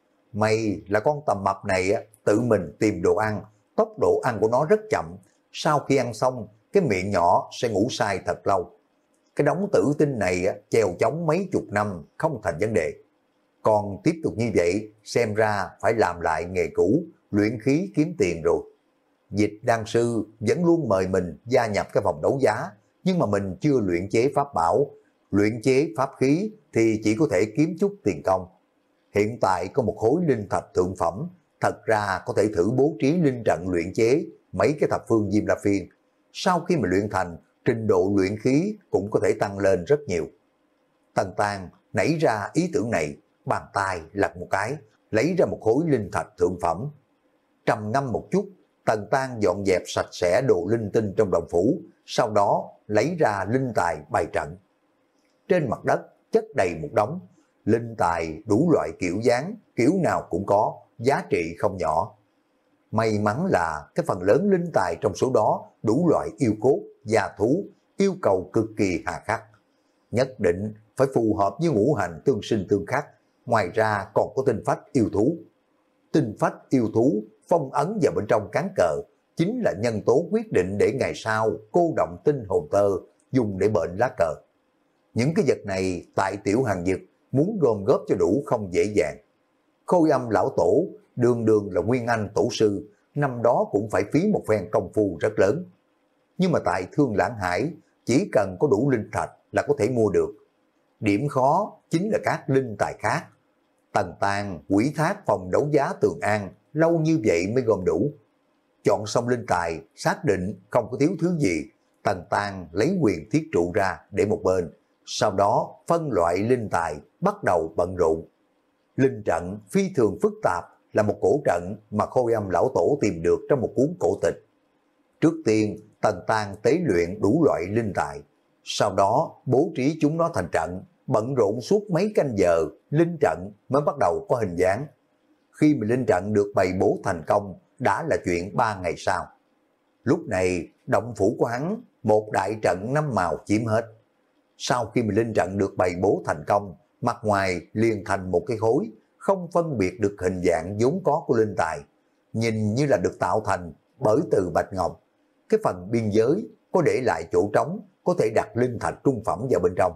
May là con tầm mập này tự mình tìm đồ ăn, tốc độ ăn của nó rất chậm, sau khi ăn xong, cái miệng nhỏ sẽ ngủ say thật lâu. Cái đống tử tinh này chèo chống mấy chục năm không thành vấn đề. Còn tiếp tục như vậy, xem ra phải làm lại nghề cũ, luyện khí kiếm tiền rồi. Dịch đan sư vẫn luôn mời mình gia nhập cái vòng đấu giá, nhưng mà mình chưa luyện chế pháp bảo. Luyện chế pháp khí thì chỉ có thể kiếm chút tiền công. Hiện tại có một khối linh thạch thượng phẩm, thật ra có thể thử bố trí linh trận luyện chế mấy cái thập phương diêm la phiên. Sau khi mà luyện thành, trình độ luyện khí cũng có thể tăng lên rất nhiều. Tần Tàng nảy ra ý tưởng này, bàn tay lật một cái, lấy ra một khối linh thạch thượng phẩm. Trầm ngâm một chút, Tần Tàng dọn dẹp sạch sẽ đồ linh tinh trong đồng phủ, sau đó lấy ra linh tài bày trận. Trên mặt đất chất đầy một đống, linh tài đủ loại kiểu dáng, kiểu nào cũng có, giá trị không nhỏ. May mắn là cái phần lớn linh tài trong số đó đủ loại yêu cốt, gia thú, yêu cầu cực kỳ hà khắc. Nhất định phải phù hợp với ngũ hành tương sinh tương khắc, ngoài ra còn có tinh phách yêu thú. Tinh phách yêu thú phong ấn vào bên trong cán cờ, chính là nhân tố quyết định để ngày sau cô động tinh hồn tơ dùng để bệnh lá cờ. Những cái vật này tại Tiểu Hàng Dực muốn gom góp cho đủ không dễ dàng. Khôi Âm lão tổ, đường đường là nguyên anh tổ sư, năm đó cũng phải phí một phen công phu rất lớn. Nhưng mà tại Thương Lãng Hải, chỉ cần có đủ linh thạch là có thể mua được. Điểm khó chính là các linh tài khác. Tần Tàng quỹ thác phòng đấu giá Trường An, lâu như vậy mới gom đủ. Chọn xong linh tài, xác định không có thiếu thứ gì, Tần Tàng lấy quyền thiết trụ ra để một bên, sau đó phân loại linh tài, bắt đầu bận rộn. Linh trận phi thường phức tạp, là một cổ trận mà Khôi Âm lão tổ tìm được trong một cuốn cổ tịch. Trước tiên, Tần Tàng tế luyện đủ loại linh tài, sau đó bố trí chúng nó thành trận, bận rộn suốt mấy canh giờ, linh trận mới bắt đầu có hình dáng. Khi mà linh trận được bày bố thành công, đã là chuyện ba ngày sau. Lúc này, động phủ của hắn, một đại trận năm màu chiếm hết. Sau khi mà linh trận được bày bố thành công, mặt ngoài liền thành một cái khối, không phân biệt được hình dạng vốn có của linh tài, nhìn như là được tạo thành bởi từ bạch ngọc. Cái phần biên giới có để lại chỗ trống, có thể đặt linh thạch trung phẩm vào bên trong.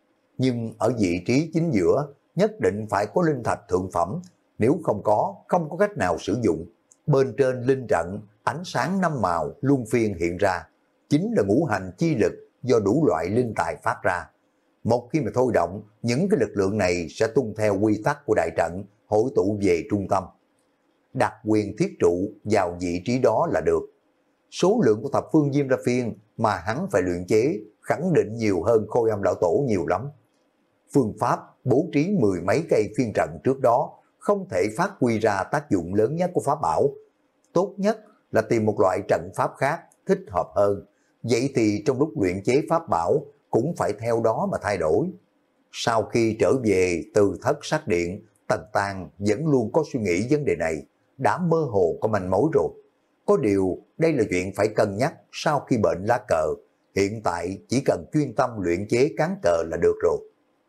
Nhưng ở vị trí chính giữa, nhất định phải có linh thạch thượng phẩm, nếu không có, không có cách nào sử dụng. Bên trên linh trận, ánh sáng năm màu luân phiên hiện ra, chính là ngũ hành chi lực do đủ loại linh tài phát ra. Một khi mà thôi động, những cái lực lượng này sẽ tuân theo quy tắc của đại trận, hội tụ về trung tâm. Đặt quyền thiết trụ vào vị trí đó là được. Số lượng của thập phương Diêm La Phiên mà hắn phải luyện chế khẳng định nhiều hơn Khôi Âm Lão Tổ nhiều lắm. Phương pháp bố trí mười mấy cây phiên trận trước đó không thể phát huy ra tác dụng lớn nhất của pháp bảo. Tốt nhất là tìm một loại trận pháp khác thích hợp hơn. Vậy thì trong lúc luyện chế pháp bảo cũng phải theo đó mà thay đổi. Sau khi trở về từ thất sát điện, Tần Tàng vẫn luôn có suy nghĩ vấn đề này, đã mơ hồ có manh mối rồi. Có điều đây là chuyện phải cân nhắc sau khi bệnh lá cờ, hiện tại chỉ cần chuyên tâm luyện chế cán cờ là được rồi.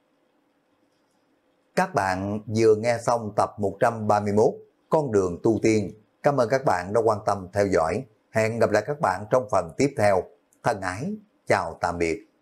Các bạn vừa nghe xong tập một trăm ba mươi mốt Con đường tu tiên. Cảm ơn các bạn đã quan tâm theo dõi. Hẹn gặp lại các bạn trong phần tiếp theo. Thân ái, chào tạm biệt.